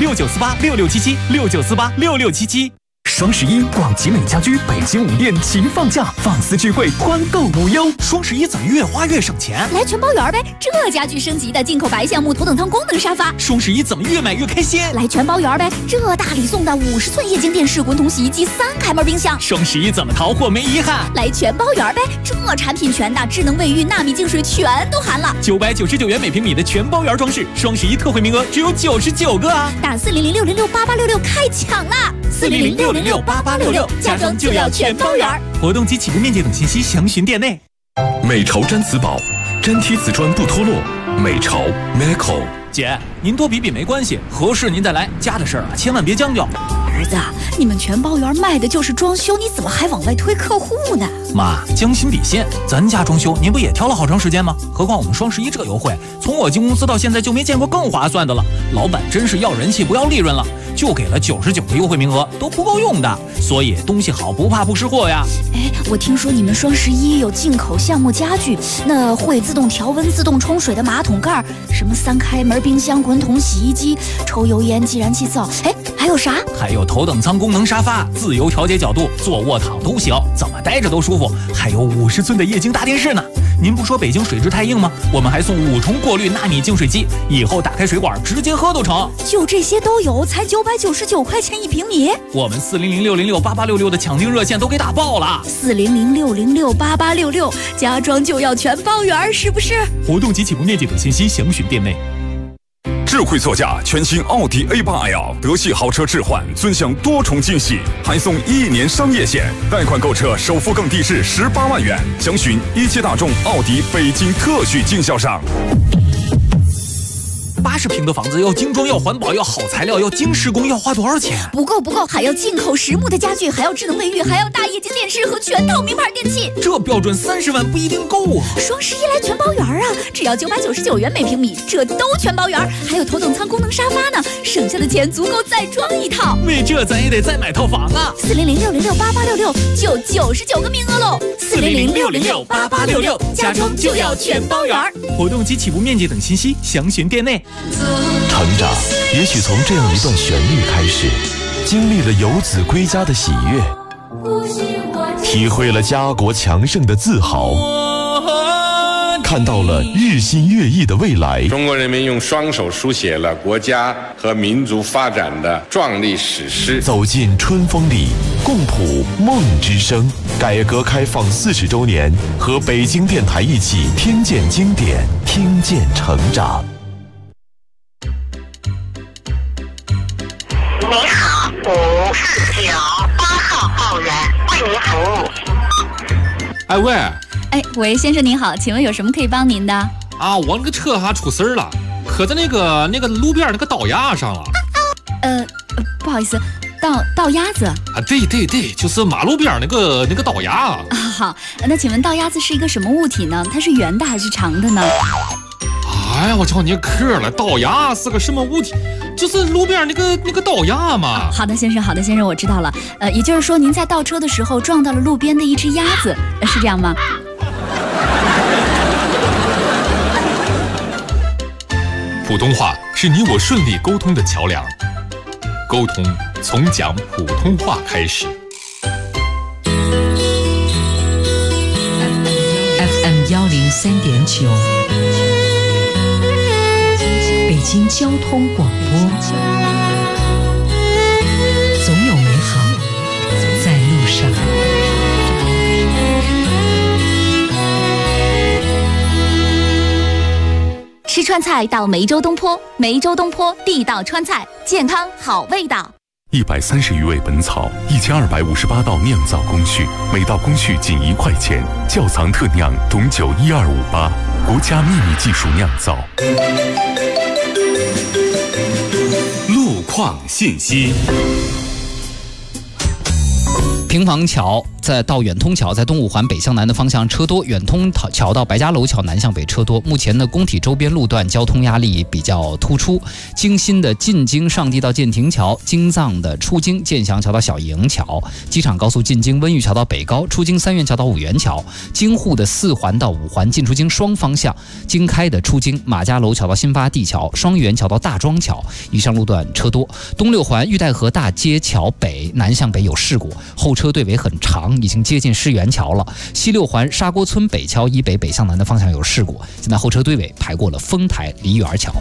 69486677，69486677。双11，广集美家居北京5店齐放价，放肆聚会，团购无忧。双11怎么越花越省钱？ 来全包圆呗！这家具升级的进口白橡木头等舱功能沙发。 双11怎么越买越开心？ 来全包圆呗！这大礼送的50寸液晶电视、滚筒洗衣机、3开门冰箱。 双11怎么淘货没遗憾？ 来全包圆呗！这产品全的，智能卫浴、纳米净水全都含了。 999元每平米的全包圆装饰，双11特惠名额只有99个啊！ 打400-606-8866开抢啦！400-606-8866，家装就要全包圆。 活动及起步面积等信息详询店内。 美潮毡瓷宝，粘贴瓷砖不脱落。美潮 Meco。 姐，您多比比没关系，合适您再来。家的事儿千万别将就。 儿子，你们全包圆卖的就是装修，你怎么还往外推客户呢？ 妈，将心比心，咱家装修您不也挑了好长时间吗？何况我们双11这优惠，从我进公司到现在就没见过更划算的了。老板真是要人气不要利润了，就给了99个优惠名额，都不够用的。所以东西好不怕不识货呀。 我听说你们双11有进口橡木家具，那会自动调温、自动冲水的马桶盖，什么3开门冰箱、滚筒洗衣机、抽油烟计燃气灶，还有啥？ 还有头等舱功能沙发，自由调节角度，坐卧躺都行，怎么待着都舒服。还有50寸的液晶大电视呢。您不说北京水质太硬吗？我们还送5重过滤纳米净水机，以后打开水管直接喝都成。 就这些都有，才999块钱1平米。 我们400-606-8866的抢订热线都给打爆了。 400-606-8866，家装就要全包圆，是不是？ 活动及起步面积等信息详询店内。 智慧座驾，全新奥迪 A8L 德系豪车置换，尊享多重惊喜，还送1年商业险，贷款购车首付更低至18万元。详询一汽大众奥迪北京特许经销商。 80平的房子要精装，要环保，要好材料，要精施工，要花多少钱？ 不够，还要进口实木的家具，还要智能卫浴，还要大液晶电视和全套名牌电器。 这标准30万不一定够啊！ 双11来全包圆啊，只要999元每平米，这都全包圆，还有头等舱功能沙发呢，省下的钱足够再装一套。 为这咱也得再买套房啊 ！400-606-8866就99个名额喽！400-606-8866，家装就要全包圆。 活动及起步面积等信息详询店内。 成长也许从这样一段旋律开始，经历了游子归家的喜悦，体会了家国强盛的自豪，看到了日新月异的未来。 中国人民用双手书写了国家和民族发展的壮丽史诗。 走进春风里，共谱梦之声。改革开放40周年，和北京电台一起听见经典，听见成长。 你好，549，8号报员为您服务。 喂，先生您好，请问有什么可以帮您的？ 啊，我那个车出事儿了，磕在那个路边那个道牙上了。 不好意思，道鸭子啊？ 对，就是马路边那个道牙。 好，那请问道鸭子是一个什么物体呢？它是圆的还是长的呢？ 哎呀，我叫你磕了，道牙是个什么物体？就是路边那个道牙嘛。 好的，先生，我知道了。也就是说，您在倒车的时候撞到了路边的一只鸭子，是这样吗？ 普通话是你我顺利沟通的桥梁，沟通从讲普通话开始。 FM 103.9，北京交通广播，总有美好在路上。 吃川菜到梅州东坡，梅州东坡地道川菜，健康好味道。 130余味本草，1258道酿造工序，每道工序仅1块钱，窖藏特酿董酒12588，国家秘密技术酿造。 路况信息。 平房桥到远通桥，在东五环北向南的方向车多，远通桥到白家楼桥南向北车多。目前呢，工体周边路段交通压力比较突出。京新的进京上地到建亭桥，京藏的出京建祥桥到小营桥，机场高速进京温榆桥到北高，出京三院桥到五元桥，京沪的4环到5环进出京双方向，京开的出京马家楼桥到新发地桥，双元桥到大庄桥，以上路段车多。东6环玉带河大街桥北南向北有事故，后车队尾很长，已经接近世园桥了。西6环沙锅村北桥以北北向南的方向有事故，现在后车堆尾排过了丰台梨园桥。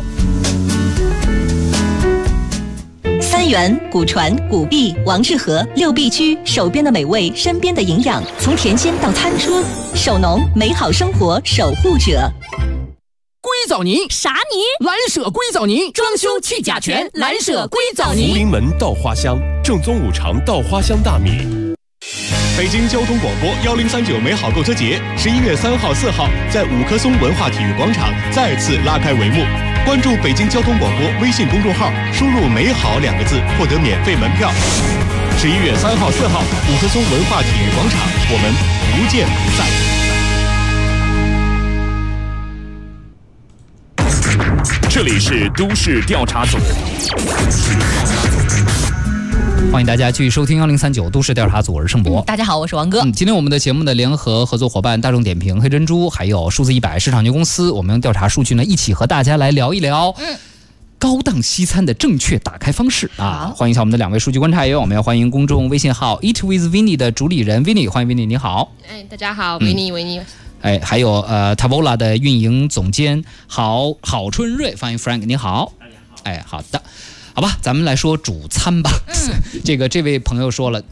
三元、古传、古壁、王致和6必居，手边的美味，身边的营养，从甜心到餐桌，手农美好生活守护者。 硅藻泥啥泥？ 蓝舍硅藻泥，装修去甲醛，蓝舍硅藻泥。 福临门稻花香，正宗五常稻花香大米。北京交通广播1039美好购车节11月3号、4号在五棵松文化体育广场再次拉开帷幕。关注北京交通广播微信公众号，输入“美好”2个字，获得免费门票。11月3号、4号，五棵松文化体育广场，我们不见不散。这里是都市调查组。 欢迎大家继续收听1039都市调查组，我是盛博。 大家好，我是王哥。 今天我们的节目的联合合作伙伴大众点评、黑珍珠，还有数字100市场牛公司，我们用调查数据呢，一起和大家来聊一聊高档西餐的正确打开方式啊！欢迎一下我们的2位数据观察员，我们要欢迎公众微信号 Eat with Vinny 的主理人 Vinny， 欢迎 Vinny， 你好。 大家好，维尼。 还有Tavola 的运营总监郝春瑞，欢迎 Frank， 你好。好的。好吧，咱们来说主餐吧。这位朋友说了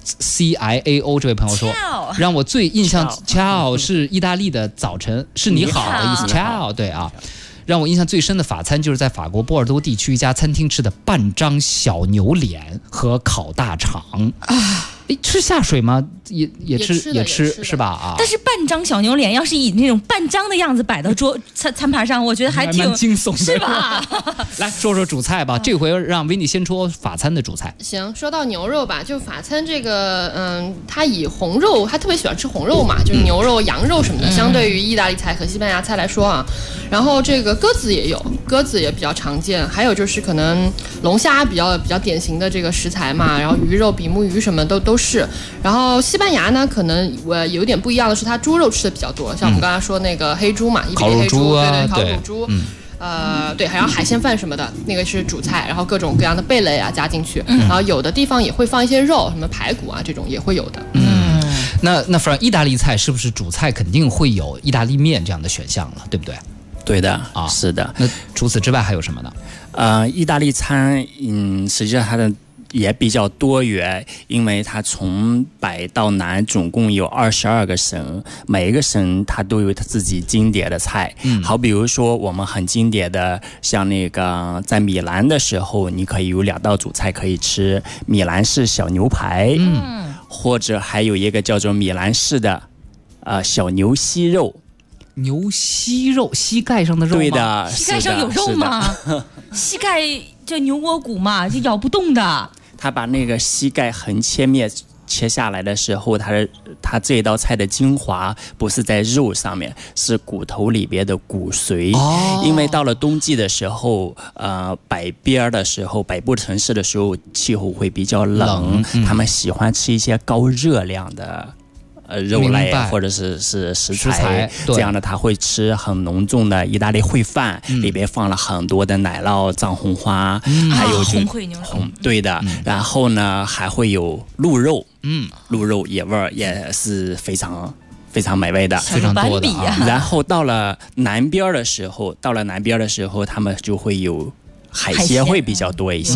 ，CIAO 这位朋友说，让我最印象 Ciao 是意大利的早晨，是你好的意思 Ciao， 对啊。让我印象最深的法餐就是在法国波尔多地区一家餐厅吃的半张小牛脸和烤大肠啊。吃下水吗？也吃是吧？啊！ 但是半张小牛脸要是以那种半张的样子摆到餐盘上，我觉得还挺惊悚的， 是吧？ 来说说主菜吧，这回让维尼先说法餐的主菜。 行，说到牛肉吧，就法餐这个，它以红肉，他特别喜欢吃红肉嘛，就是牛肉、羊肉什么的。相对于意大利菜和西班牙菜来说啊，然后这个鸽子也有，鸽子也比较常见，还有就是可能龙虾比较典型的这个食材嘛，然后鱼肉、比目鱼什么都是。然后西班牙呢，可能有点不一样的是，它猪肉吃的比较多，像我们刚才说那个黑猪嘛，伊比利黑猪，对，烤乳猪，对，还有海鲜饭什么的，那个是主菜，然后各种各样的贝类啊加进去，然后有的地方也会放一些肉，什么排骨啊这种也会有的。 那意大利菜是不是主菜肯定会有意大利面这样的选项了，对不对？ 对的啊，是的。 那除此之外还有什么呢？ 意大利餐，实际上它的也比较多元，因为它从北到南总共有22个省，每一个省它都有它自己经典的菜。好，比如说我们很经典的，像那个在米兰的时候，你可以有2道主菜可以吃，米兰式小牛排，或者还有一个叫做米兰式的小牛膝肉。 牛膝肉，膝盖上的肉吗？ 对的， 膝盖上有肉吗？膝盖就牛窝骨嘛，就咬不动的。 他把那个膝盖横切面切下来的时候，它这一道菜的精华不是在肉上面，是骨头里边的骨髓。因为到了冬季的时候，北部城市的时候气候会比较冷，他们喜欢吃一些高热量的肉类或者是食材，这样的他会吃很浓重的意大利烩饭，里边放了很多的奶酪、藏红花，还有红烩牛肉， 对的。然后呢，还会有鹿肉，鹿肉野味也是非常非常美味的， 非常多的。 然后到了南边的时候，他们就会有海鲜会比较多一些，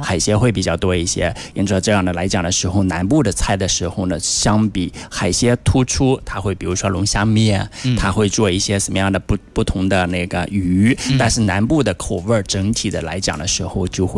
因此这样的来讲的时候，南部的菜的时候呢，相比海鲜突出，它会比如说龙虾面，它会做一些什么样的不同的那个鱼，但是南部的口味整体的来讲的时候就会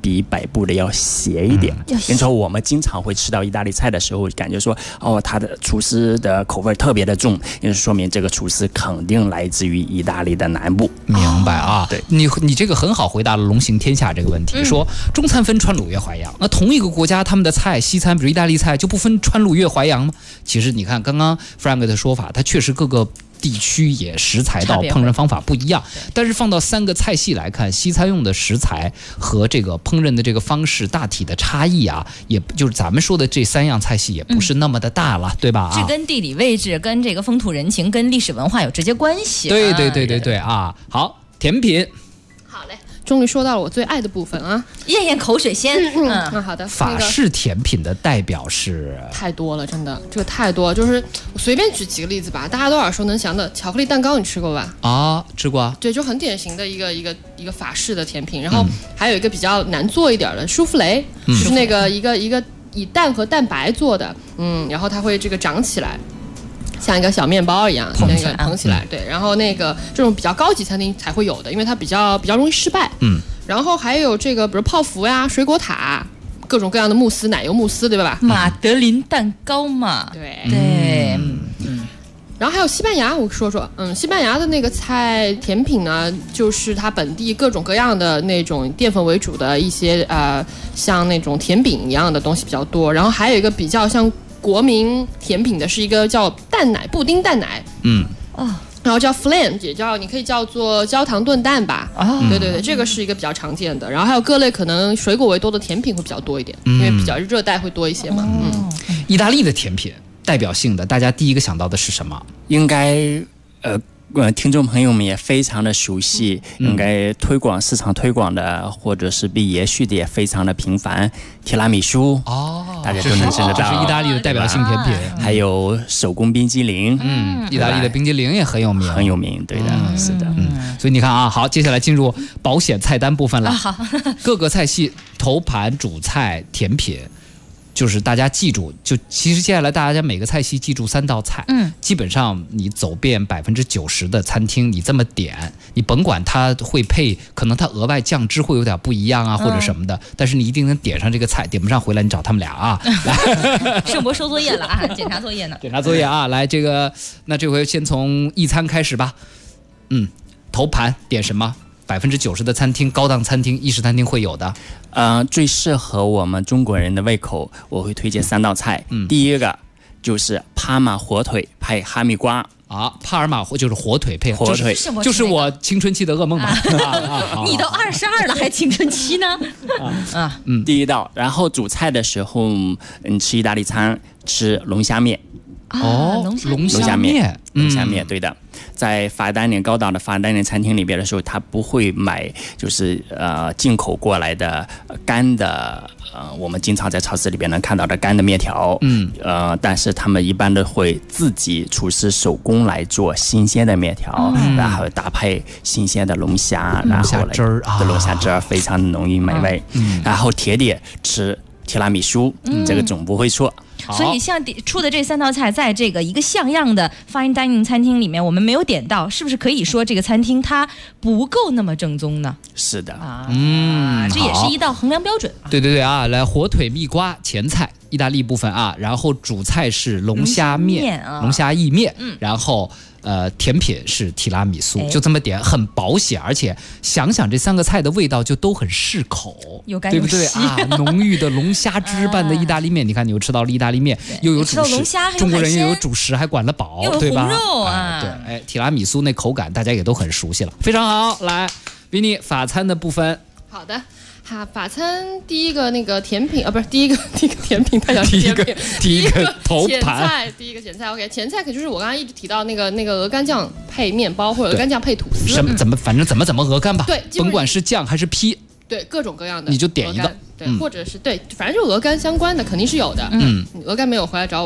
比北部的要斜一点。因此我们经常会吃到意大利菜的时候，感觉说他的厨师的口味特别的重，因为说明这个厨师肯定来自于意大利的南部。 明白啊？ 对， 你这个很好回答了龙行天下这个问题。说中餐分川鲁粤淮扬，那同一个国家他们的菜，西餐比如意大利菜就不分川鲁粤淮扬吗？其实你看刚刚 Frank 的说法，它确实各个地区也食材到烹饪方法不一样，但是放到3个菜系来看，西餐用的食材和这个烹饪的这个方式大体的差异啊，也就是咱们说的这3样菜系也不是那么的大了，对吧？ 这跟地理位置、跟这个风土人情、跟历史文化有直接关系。 对啊！好，甜品。 好嘞。终于说到了我最爱的部分啊！ 咽咽口水先。 好的。 法式甜品的代表是太多了，真的，这个太多了。就是我随便举几个例子吧，大家都耳熟能详的巧克力蛋糕，你吃过吧？ 啊，吃过啊。 对，就很典型的一个法式的甜品。然后还有一个比较难做一点的舒芙蕾，就是那个一个以蛋和蛋白做的，然后它会这个长起来。像一个小面包一样，捧起来，对。然后这种比较高级餐厅才会有的，因为它比较容易失败。然后还有这个，比如泡芙呀、水果塔，各种各样的慕斯、奶油慕斯，对吧？ 马德琳蛋糕嘛， 对。然后还有西班牙，我说说，西班牙的那个菜甜品呢，就是它本地各种各样的那种淀粉为主的一些像那种甜饼一样的东西比较多。然后还有一个比较像国民甜品的是一个叫蛋奶布丁蛋奶，然后叫 flan， 也叫你可以叫做焦糖炖蛋吧。对，这个是一个比较常见的。然后还有各类可能水果为多的甜品会比较多一点，因为比较热带会多一些嘛。 意大利的甜品代表性的，大家第一个想到的是什么？ 应该听众朋友们也非常的熟悉，应该市场推广的或者是被延续的也非常的频繁。提拉米苏大家都能吃得到， 这是意大利的代表性甜品。 还有手工冰激凌， 意大利的冰激凌也很有名， 很有名，对的，是的。 所以你看啊，好，接下来进入保险菜单部分了。 好， 各个菜系头盘、主菜、甜品。就是大家记住，就其实接下来大家每个菜系记住3道菜，基本上你走遍90%的餐厅，你这么点，你甭管它会配，可能它额外酱汁会有点不一样啊，或者什么的，但是你一定能点上这个菜，点不上回来你找他们俩啊。来， 盛博收作业了啊，检查作业呢。 检查作业啊，来那这回先从一餐开始吧。头盘点什么？90%的餐厅，高档餐厅、意式餐厅会有的。 最适合我们中国人的胃口，我会推荐3道菜。第一个就是帕尔马火腿配哈密瓜。 帕尔马就是火腿配火腿，就是我青春期的噩梦嘛。 你都22了还青春期呢？ 第一道，然后主菜的时候，吃意大利餐吃龙虾面。 龙虾面， 对的。在高档的法丹尼餐厅里边的时候，他不会买就是进口过来的干的我们经常在超市里边能看到的干的面条，但是他们一般都会自己厨师手工来做新鲜的面条，然后搭配新鲜的龙虾，然后龙虾汁儿非常浓郁美味，然后甜点吃提拉米苏，这个总不会错。 所以像出的这3道菜，在这个一个像样的 fine dining 餐厅里面，我们没有点到，是不是可以说这个餐厅它不够那么正宗呢？ 是的， 这也是一道衡量标准。 对啊，来火腿蜜瓜前菜，意大利部分啊，然后主菜是龙虾面、龙虾意面，然后甜品是提拉米苏，就这么点，很保险，而且想想这3个菜的味道就都很适口， 对不对啊？浓郁的龙虾汁拌的意大利面，你看你又吃到了意大利面，又有主食，中国人又有主食，还管得饱，对吧？ 红肉啊， 对，提拉米苏那口感大家也都很熟悉了，非常好。来，维尼法餐的部分， 好的。法餐第一个那个甜品不是第一个甜品，它叫甜品。 第一个头盘， 第一个前菜 ，OK， 前菜可就是我刚刚一直提到那个鹅肝酱配面包或者鹅肝酱配吐司， 反正怎么鹅肝吧， 对， 甭管是酱还是坯， 对，各种各样的， 你就点一个， 对，或者是对，反正就鹅肝相关的肯定是有的，鹅肝没有回来找我，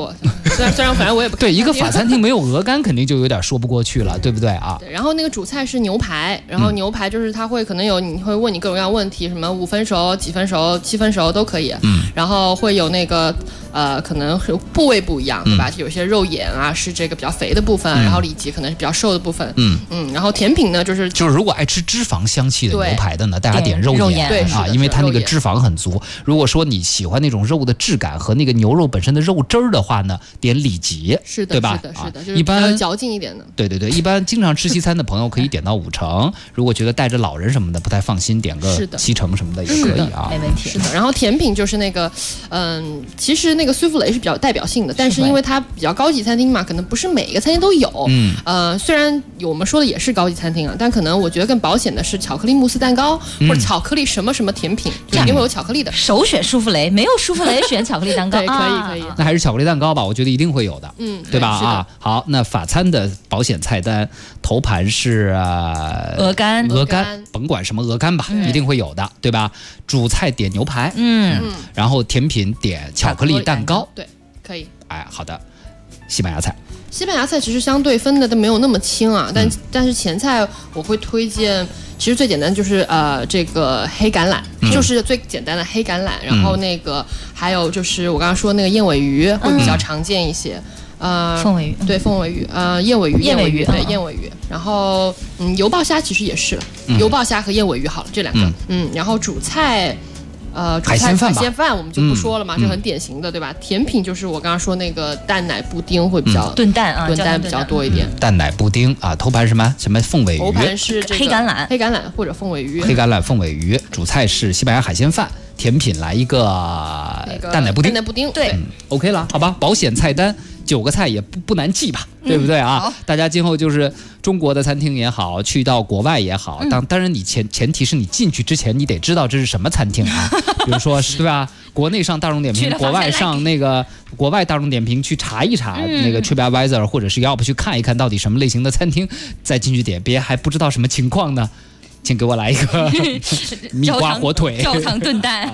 虽然反正我也不对，一个法餐厅没有鹅肝，肯定就有点说不过去了，对不对啊？ 对，然后那个主菜是牛排，然后牛排就是它会可能你会问你各种各样问题，什么5分熟、几分熟、7分熟都可以。然后会有那个可能部位不一样，对吧？有些肉眼啊是这个比较肥的部分，然后里脊可能是比较瘦的部分。然后甜品呢就是如果爱吃脂肪香气的牛排的呢，大家点肉眼啊，因为它那个脂肪很足。如果说你喜欢那种肉的质感和那个牛肉本身的肉汁儿的话呢，点里脊， 是的， 对吧？ 是的，就是比较嚼劲一点的。 对，一般经常吃西餐的朋友可以点到5成，如果觉得带着老人什么的不太放心，点个7成什么的也可以啊， 没问题。 是的，然后甜品就是那个，其实那个苏芙蕾是比较代表性的，但是因为它比较高级餐厅嘛，可能不是每一个餐厅都有。虽然我们说的也是高级餐厅啊，但可能我觉得更保险的是巧克力慕斯蛋糕或者巧克力什么什么甜品，就一定会有巧克力的。 首选舒芙蕾，没有舒芙蕾选巧克力蛋糕。 对，可以。 那还是巧克力蛋糕吧，我觉得一定会有的。对吧？啊，好，那法餐的保险菜单头盘是鹅肝， 甭管什么鹅肝吧，一定会有的，对吧？主菜点牛排，然后甜品点巧克力蛋糕， 对，可以。 哎，好的。西班牙菜其实相对分的都没有那么轻啊，但是前菜我会推荐，其实最简单就是这个黑橄榄，就是最简单的黑橄榄，然后那个还有就是我刚刚说那个燕尾鱼会比较常见一些。 凤尾鱼， 对，凤尾鱼，燕尾鱼，对，燕尾鱼。然后油爆虾其实也是了，油爆虾和燕尾鱼好了，这两个。然后主菜。 海鲜饭我们就不说了嘛，这很典型的，对吧？甜品就是我刚刚说那个蛋奶布丁会比较炖蛋比较多一点。 蛋奶布丁啊，头盘什么凤尾鱼， 头盘是这个黑橄榄或者凤尾鱼， 黑橄榄凤尾鱼。主菜是西班牙海鲜饭，甜品来一个蛋奶布丁， 对 ，OK 了，好吧？保险菜单9个菜也不难记吧，对不对啊？大家今后就是中国的餐厅也好，去到国外也好，当然你前提是你进去之前你得知道这是什么餐厅啊，比如说对吧？国内上大众点评，国外上那个国外大众点评去查一查那个 TripAdvisor， 或者是Yelp去看一看到底什么类型的餐厅，再进去点，别还不知道什么情况呢。请给我来一个蜜瓜火腿， 焦糖炖蛋。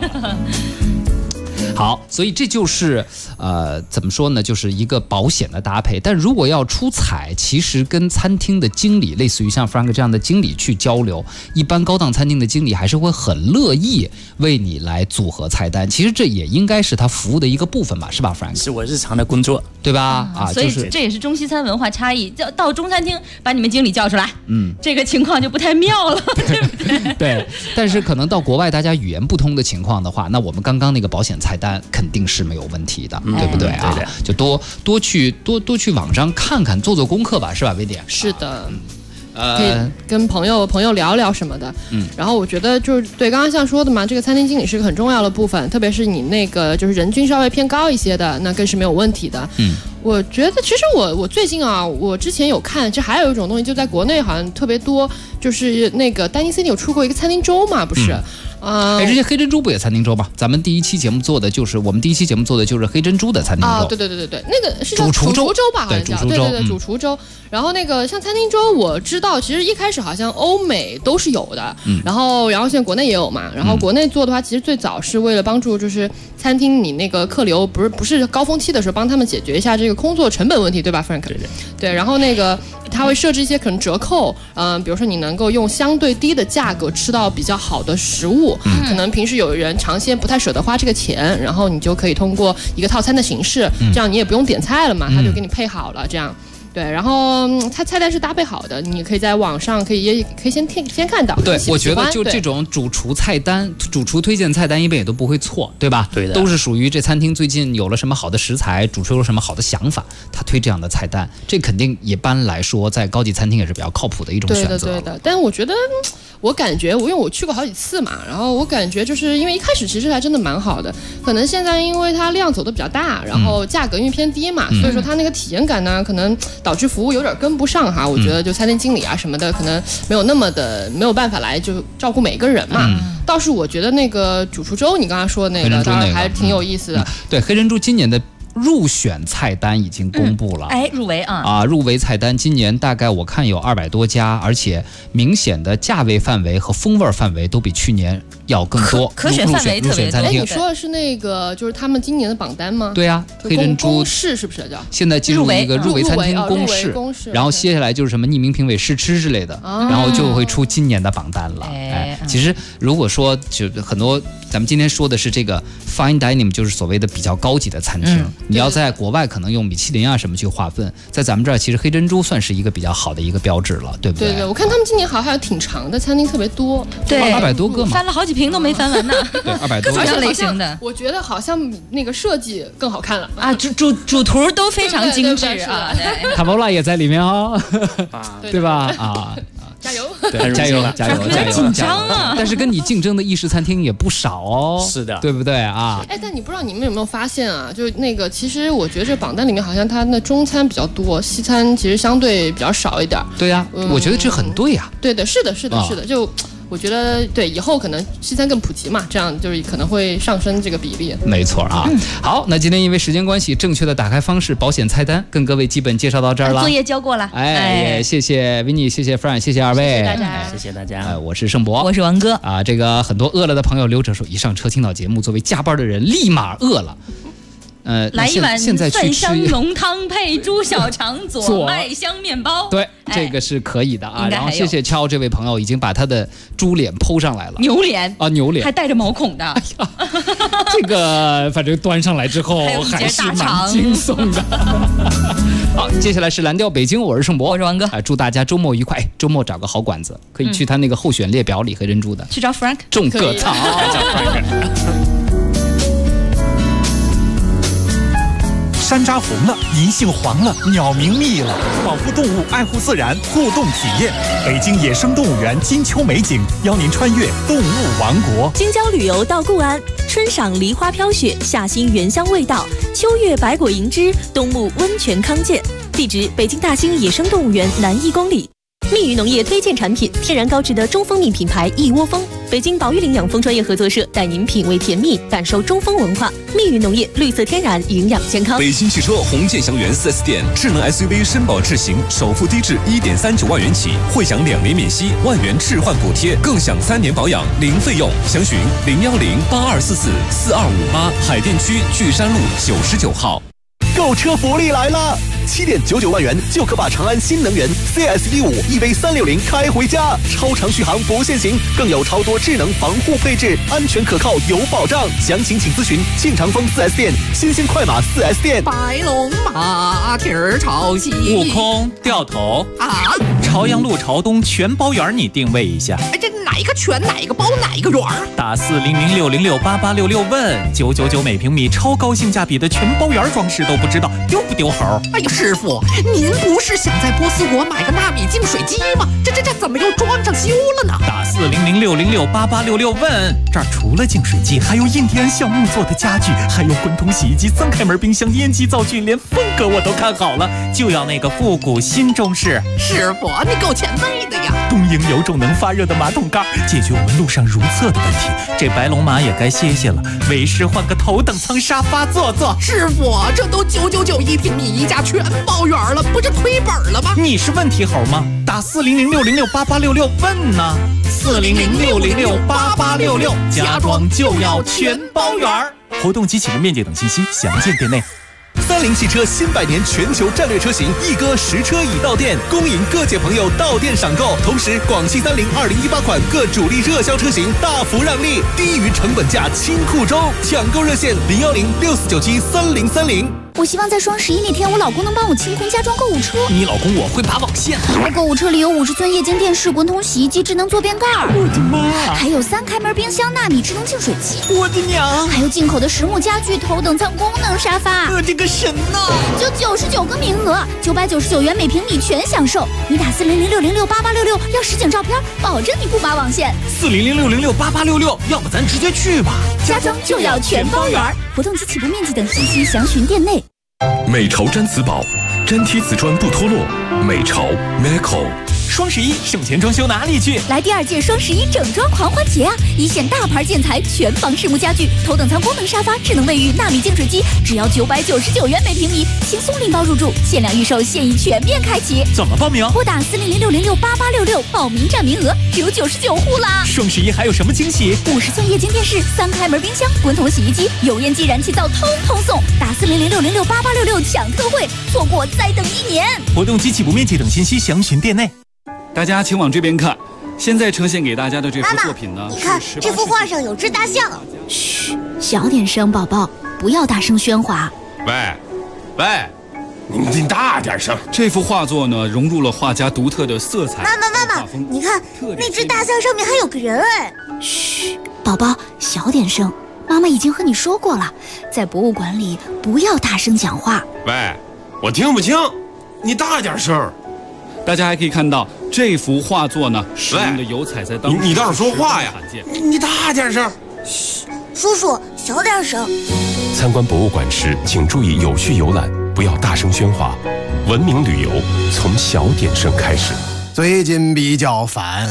好，所以这就是怎么说呢，就是一个保险的搭配。但如果要出彩，其实跟餐厅的经理，类似于像 Frank 这样的经理去交流，一般高档餐厅的经理还是会很乐意为你来组合菜单。其实这也应该是他服务的一个部分吧，是吧 Frank？ 是我日常的工作， 对吧？ 所以这也是中西餐文化差异。到中餐厅把你们经理叫出来，这个情况就不太妙了，对不对？ 对，但是可能到国外大家语言不通的情况的话，那我们刚刚那个保险菜单肯定是没有问题的，对不对啊？就多去网上看看，做功课吧，是吧，薇姐？ 是的。可以跟朋友聊聊什么的，然后我觉得就是对刚刚像说的嘛，这个餐厅经理是个很重要的部分，特别是你那个就是人均稍微偏高一些的，那更是没有问题的。我觉得其实我最近啊，我之前有看，这还有一种东西就在国内好像特别多，就是那个丹尼 City 有出过一个餐厅粥嘛，不是？ 之前黑珍珠不也餐厅粥吗？咱们我们第一期节目做的就是黑珍珠的餐厅粥。 对，那个是叫主厨粥吧？好像叫对，主厨粥。然后那个像餐厅粥，我知道其实一开始好像欧美都是有的，然后现在国内也有嘛。然后国内做的话，其实最早是为了帮助就是餐厅你那个客流不是高峰期的时候，帮他们解决一下这个工作成本问题，对吧 ，Frank？ 对，然后那个他会设置一些可能折扣，比如说你能够用相对低的价格吃到比较好的食物，可能平时有人尝鲜不太舍得花这个钱，然后你就可以通过一个套餐的形式，这样你也不用点菜了嘛，他就给你配好了，这样。对，然后它菜单是搭配好的，你可以在网上可以先看到。 对，我觉得就这种主厨菜单、主厨推荐菜单，一般也都不会错，对吧？ 对的， 都是属于这餐厅最近有了什么好的食材，主厨有什么好的想法，他推这样的菜单，这肯定一般来说在高级餐厅也是比较靠谱的一种选择。 对的。但我觉得，我感觉因为我去过好几次嘛，然后我感觉就是因为一开始其实还真的蛮好的，可能现在因为它量走的比较大，然后价格因为偏低嘛，所以说它那个体验感呢，可能导致服务有点跟不上哈。我觉得就餐厅经理啊什么的，可能没有办法来就照顾每个人嘛。倒是我觉得那个主厨粥，你刚刚说的那个，当然还是挺有意思的。 对，黑珍珠今年的入选菜单已经公布了，入围菜单今年大概我看有200多家，而且明显的价位范围和风味范围都比去年要更多， 可选范围特别多。 你说的是那个就是他们今年的榜单吗？ 对啊，黑珍珠公示是不是叫？ 现在进入一个入围餐厅公示，然后接下来就是什么匿名评委试吃之类的，然后就会出今年的榜单了。其实如果说就很多，咱们今天说的是这个 fine dining， 就是所谓的比较高级的餐厅。你要在国外可能用米其林啊什么去划分，在咱们这儿其实黑珍珠算是一个比较好的一个标志了，对不对？ 对，我看他们今年好像还有挺长的餐厅，特别多， 对 ，200多个嘛， 翻了好几瓶都没翻完呢。 对，200多各种类型的， 我觉得好像那个设计更好看了啊，主图都非常精致啊。 卡波拉也在里面哦，对吧？啊。 加油！ 对，加油！ 紧张啊！ 但是跟你竞争的意式餐厅也不少哦， 是的， 对不对啊？ 哎，但你不知道你们有没有发现啊？就那个，其实我觉得这榜单里面好像它的中餐比较多，西餐其实相对比较少一点。 对呀，我觉得这很对呀。 对的，是的，就。我觉得对，以后可能西餐更普及嘛，这样就是可能会上升这个比例。 没错啊。好，那今天因为时间关系，正确的打开方式、保险菜单跟各位基本介绍到这儿了。 作业交过了。 哎，谢谢 Vinny， 谢谢 Fran， 谢谢二位， 谢谢大家。 我是盛博， 我是王哥啊。这个很多饿了的朋友留着说，一上车听到节目，作为加班的人立马饿了。 来一碗现在去吃蒜香浓汤配猪小肠佐麦香面包， 对，这个是可以的啊。然后谢谢敲这位朋友已经把他的猪脸剖上来了， 牛脸啊，牛脸还带着毛孔的。哎呀， 这个反正端上来之后还是蛮惊悚的。好，接下来是蓝调北京，我是盛博， 我是王哥。 祝大家周末愉快，周末找个好馆子，可以去他那个候选列表里黑珍珠的， 去找 Frank 种个草。 山楂红了，银杏黄了，鸟鸣密了，保护动物，爱护自然，互动体验。北京野生动物园金秋美景，邀您穿越动物王国。 京郊旅游到固安，春赏梨花飘雪，夏欣原香味道，秋月百果银枝，冬沐温泉康健。地址：北京大兴野生动物园南1公里。蜜语农业推荐产品：天然高质的中蜂蜜品牌一窝蜂。北京宝玉领养蜂专业合作社带您品味甜蜜，感受中蜂文化。蜜语农业，绿色天然，营养健康。 北京汽车红建祥园 4S 店，智能 SUV 绅宝智行，首付低至1.39万元起，会享2年免息，1万元置换补贴，更享3年保养零费用。详询010-8244-4258，海淀区巨山路99号。 购车福利来了！7.99万元就可把长安新能源 CS15 EV360开回家，超长续航不限行，更有超多智能防护配置，安全可靠有保障。详情请咨询庆长丰 4S 店、新兴快马 4S 店。 白龙马蹄儿朝西， 悟空掉头啊！ 朝阳路朝东全包圆，你定位一下。 哎，这哪一个全，哪一个包，哪一个圆？ 打400668866问999每平米，超高性价比的全包圆装饰都不知道丢不丢猴？ 哎呀，师傅，您不是想在波斯国买个纳米净水机吗？这怎么又装上修了呢？ 打400668866问，这儿除了净水机，还有印第安橡木做的家具，还有滚筒洗衣机、3开门冰箱、烟机灶具，连风格我都看好了，就要那个复古新中式。 师傅，你够前卫的呀！ 东营有种能发热的马桶盖，解决我们路上如厕的问题。这白龙马也该歇歇了，为师换个头等舱沙发坐坐。 师傅，这都999一平米，一家全包圆了，不是亏本了吗？ 你是问题猴吗？打400668866问呢，400668866，家装就要全包圆。活动及启动面积等信息详见店内。 30汽车新100年全球战略车型一哥实车已到店，恭迎各界朋友到店赏购。同时，广汽30 2018款各主力热销车型大幅让利，低于成本价清库中，抢购热线010-6497-3030。 我希望在双11那天，我老公能帮我清空家装购物车。 你老公我会拔网线。 我购物车里有50寸液晶电视、滚筒洗衣机、智能坐便盖。 我的妈！ 还有3开门冰箱、纳米智能净水机。 我的娘！ 还有进口的实木家具、头等舱功能沙发。 我这个神呐！ 就99个名额，999元每平米全享受。你打400668866要实景照片，保证你不拔网线。 400668866，要不咱直接去吧。 家装就要全包圆。活动及起步面积等信息详询店内。 美潮毡瓷宝，粘贴瓷砖不脱落。美潮 Meco 双11省钱装修哪里去？ 来第2届双11整装狂欢节啊！一线大牌建材、全房实木家具、头等舱功能沙发、智能卫浴、纳米净水机，只要999元每平米，轻松拎包入住，限量预售，现已全面开启。 怎么报名？ 拨打4006068866报名占名额，只有99户啦！ 双11还有什么惊喜 ？50寸液晶电视、3开门冰箱、滚筒洗衣机、油烟机、燃气灶，通通送！打4006068866抢特惠，错过再等1年。 活动及起步面积等信息详询店内。 大家请往这边看，现在呈现给大家的这幅作品呢， 你看这幅画上有只大象。 嘘，小点声，宝宝，不要大声喧哗。 喂，你大点声。 这幅画作呢，融入了画家独特的色彩。 妈妈，你看那只大象上面还有个人哎。 嘘，宝宝，小点声。妈妈已经和你说过了，在博物馆里不要大声讲话。 喂，我听不清，你大点声。 大家还可以看到这幅画作呢，使用的油彩在当时你倒是说话呀！你大点声。 嘘，叔叔小点声。 参观博物馆时，请注意有序游览，不要大声喧哗。文明旅游从小点声开始。 最近比较烦，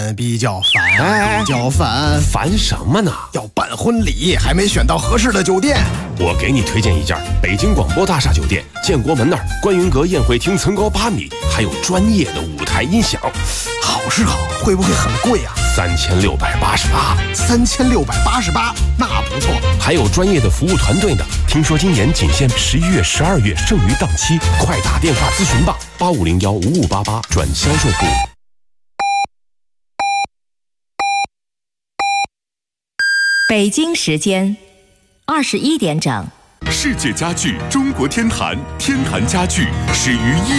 烦什么呢？ 要办婚礼，还没选到合适的酒店。 我给你推荐一家北京广播大厦酒店，建国门那儿观云阁宴会厅层高8米，还有专业的舞台音响。 好是好，会不会很贵啊 ？3688。 3688，那不错。 还有专业的服务团队呢。听说今年仅限11月、12月剩余档期，快打电话咨询吧，85015588转销售部。 北京时间21点整。 世界家具中国天坛，天坛家具始于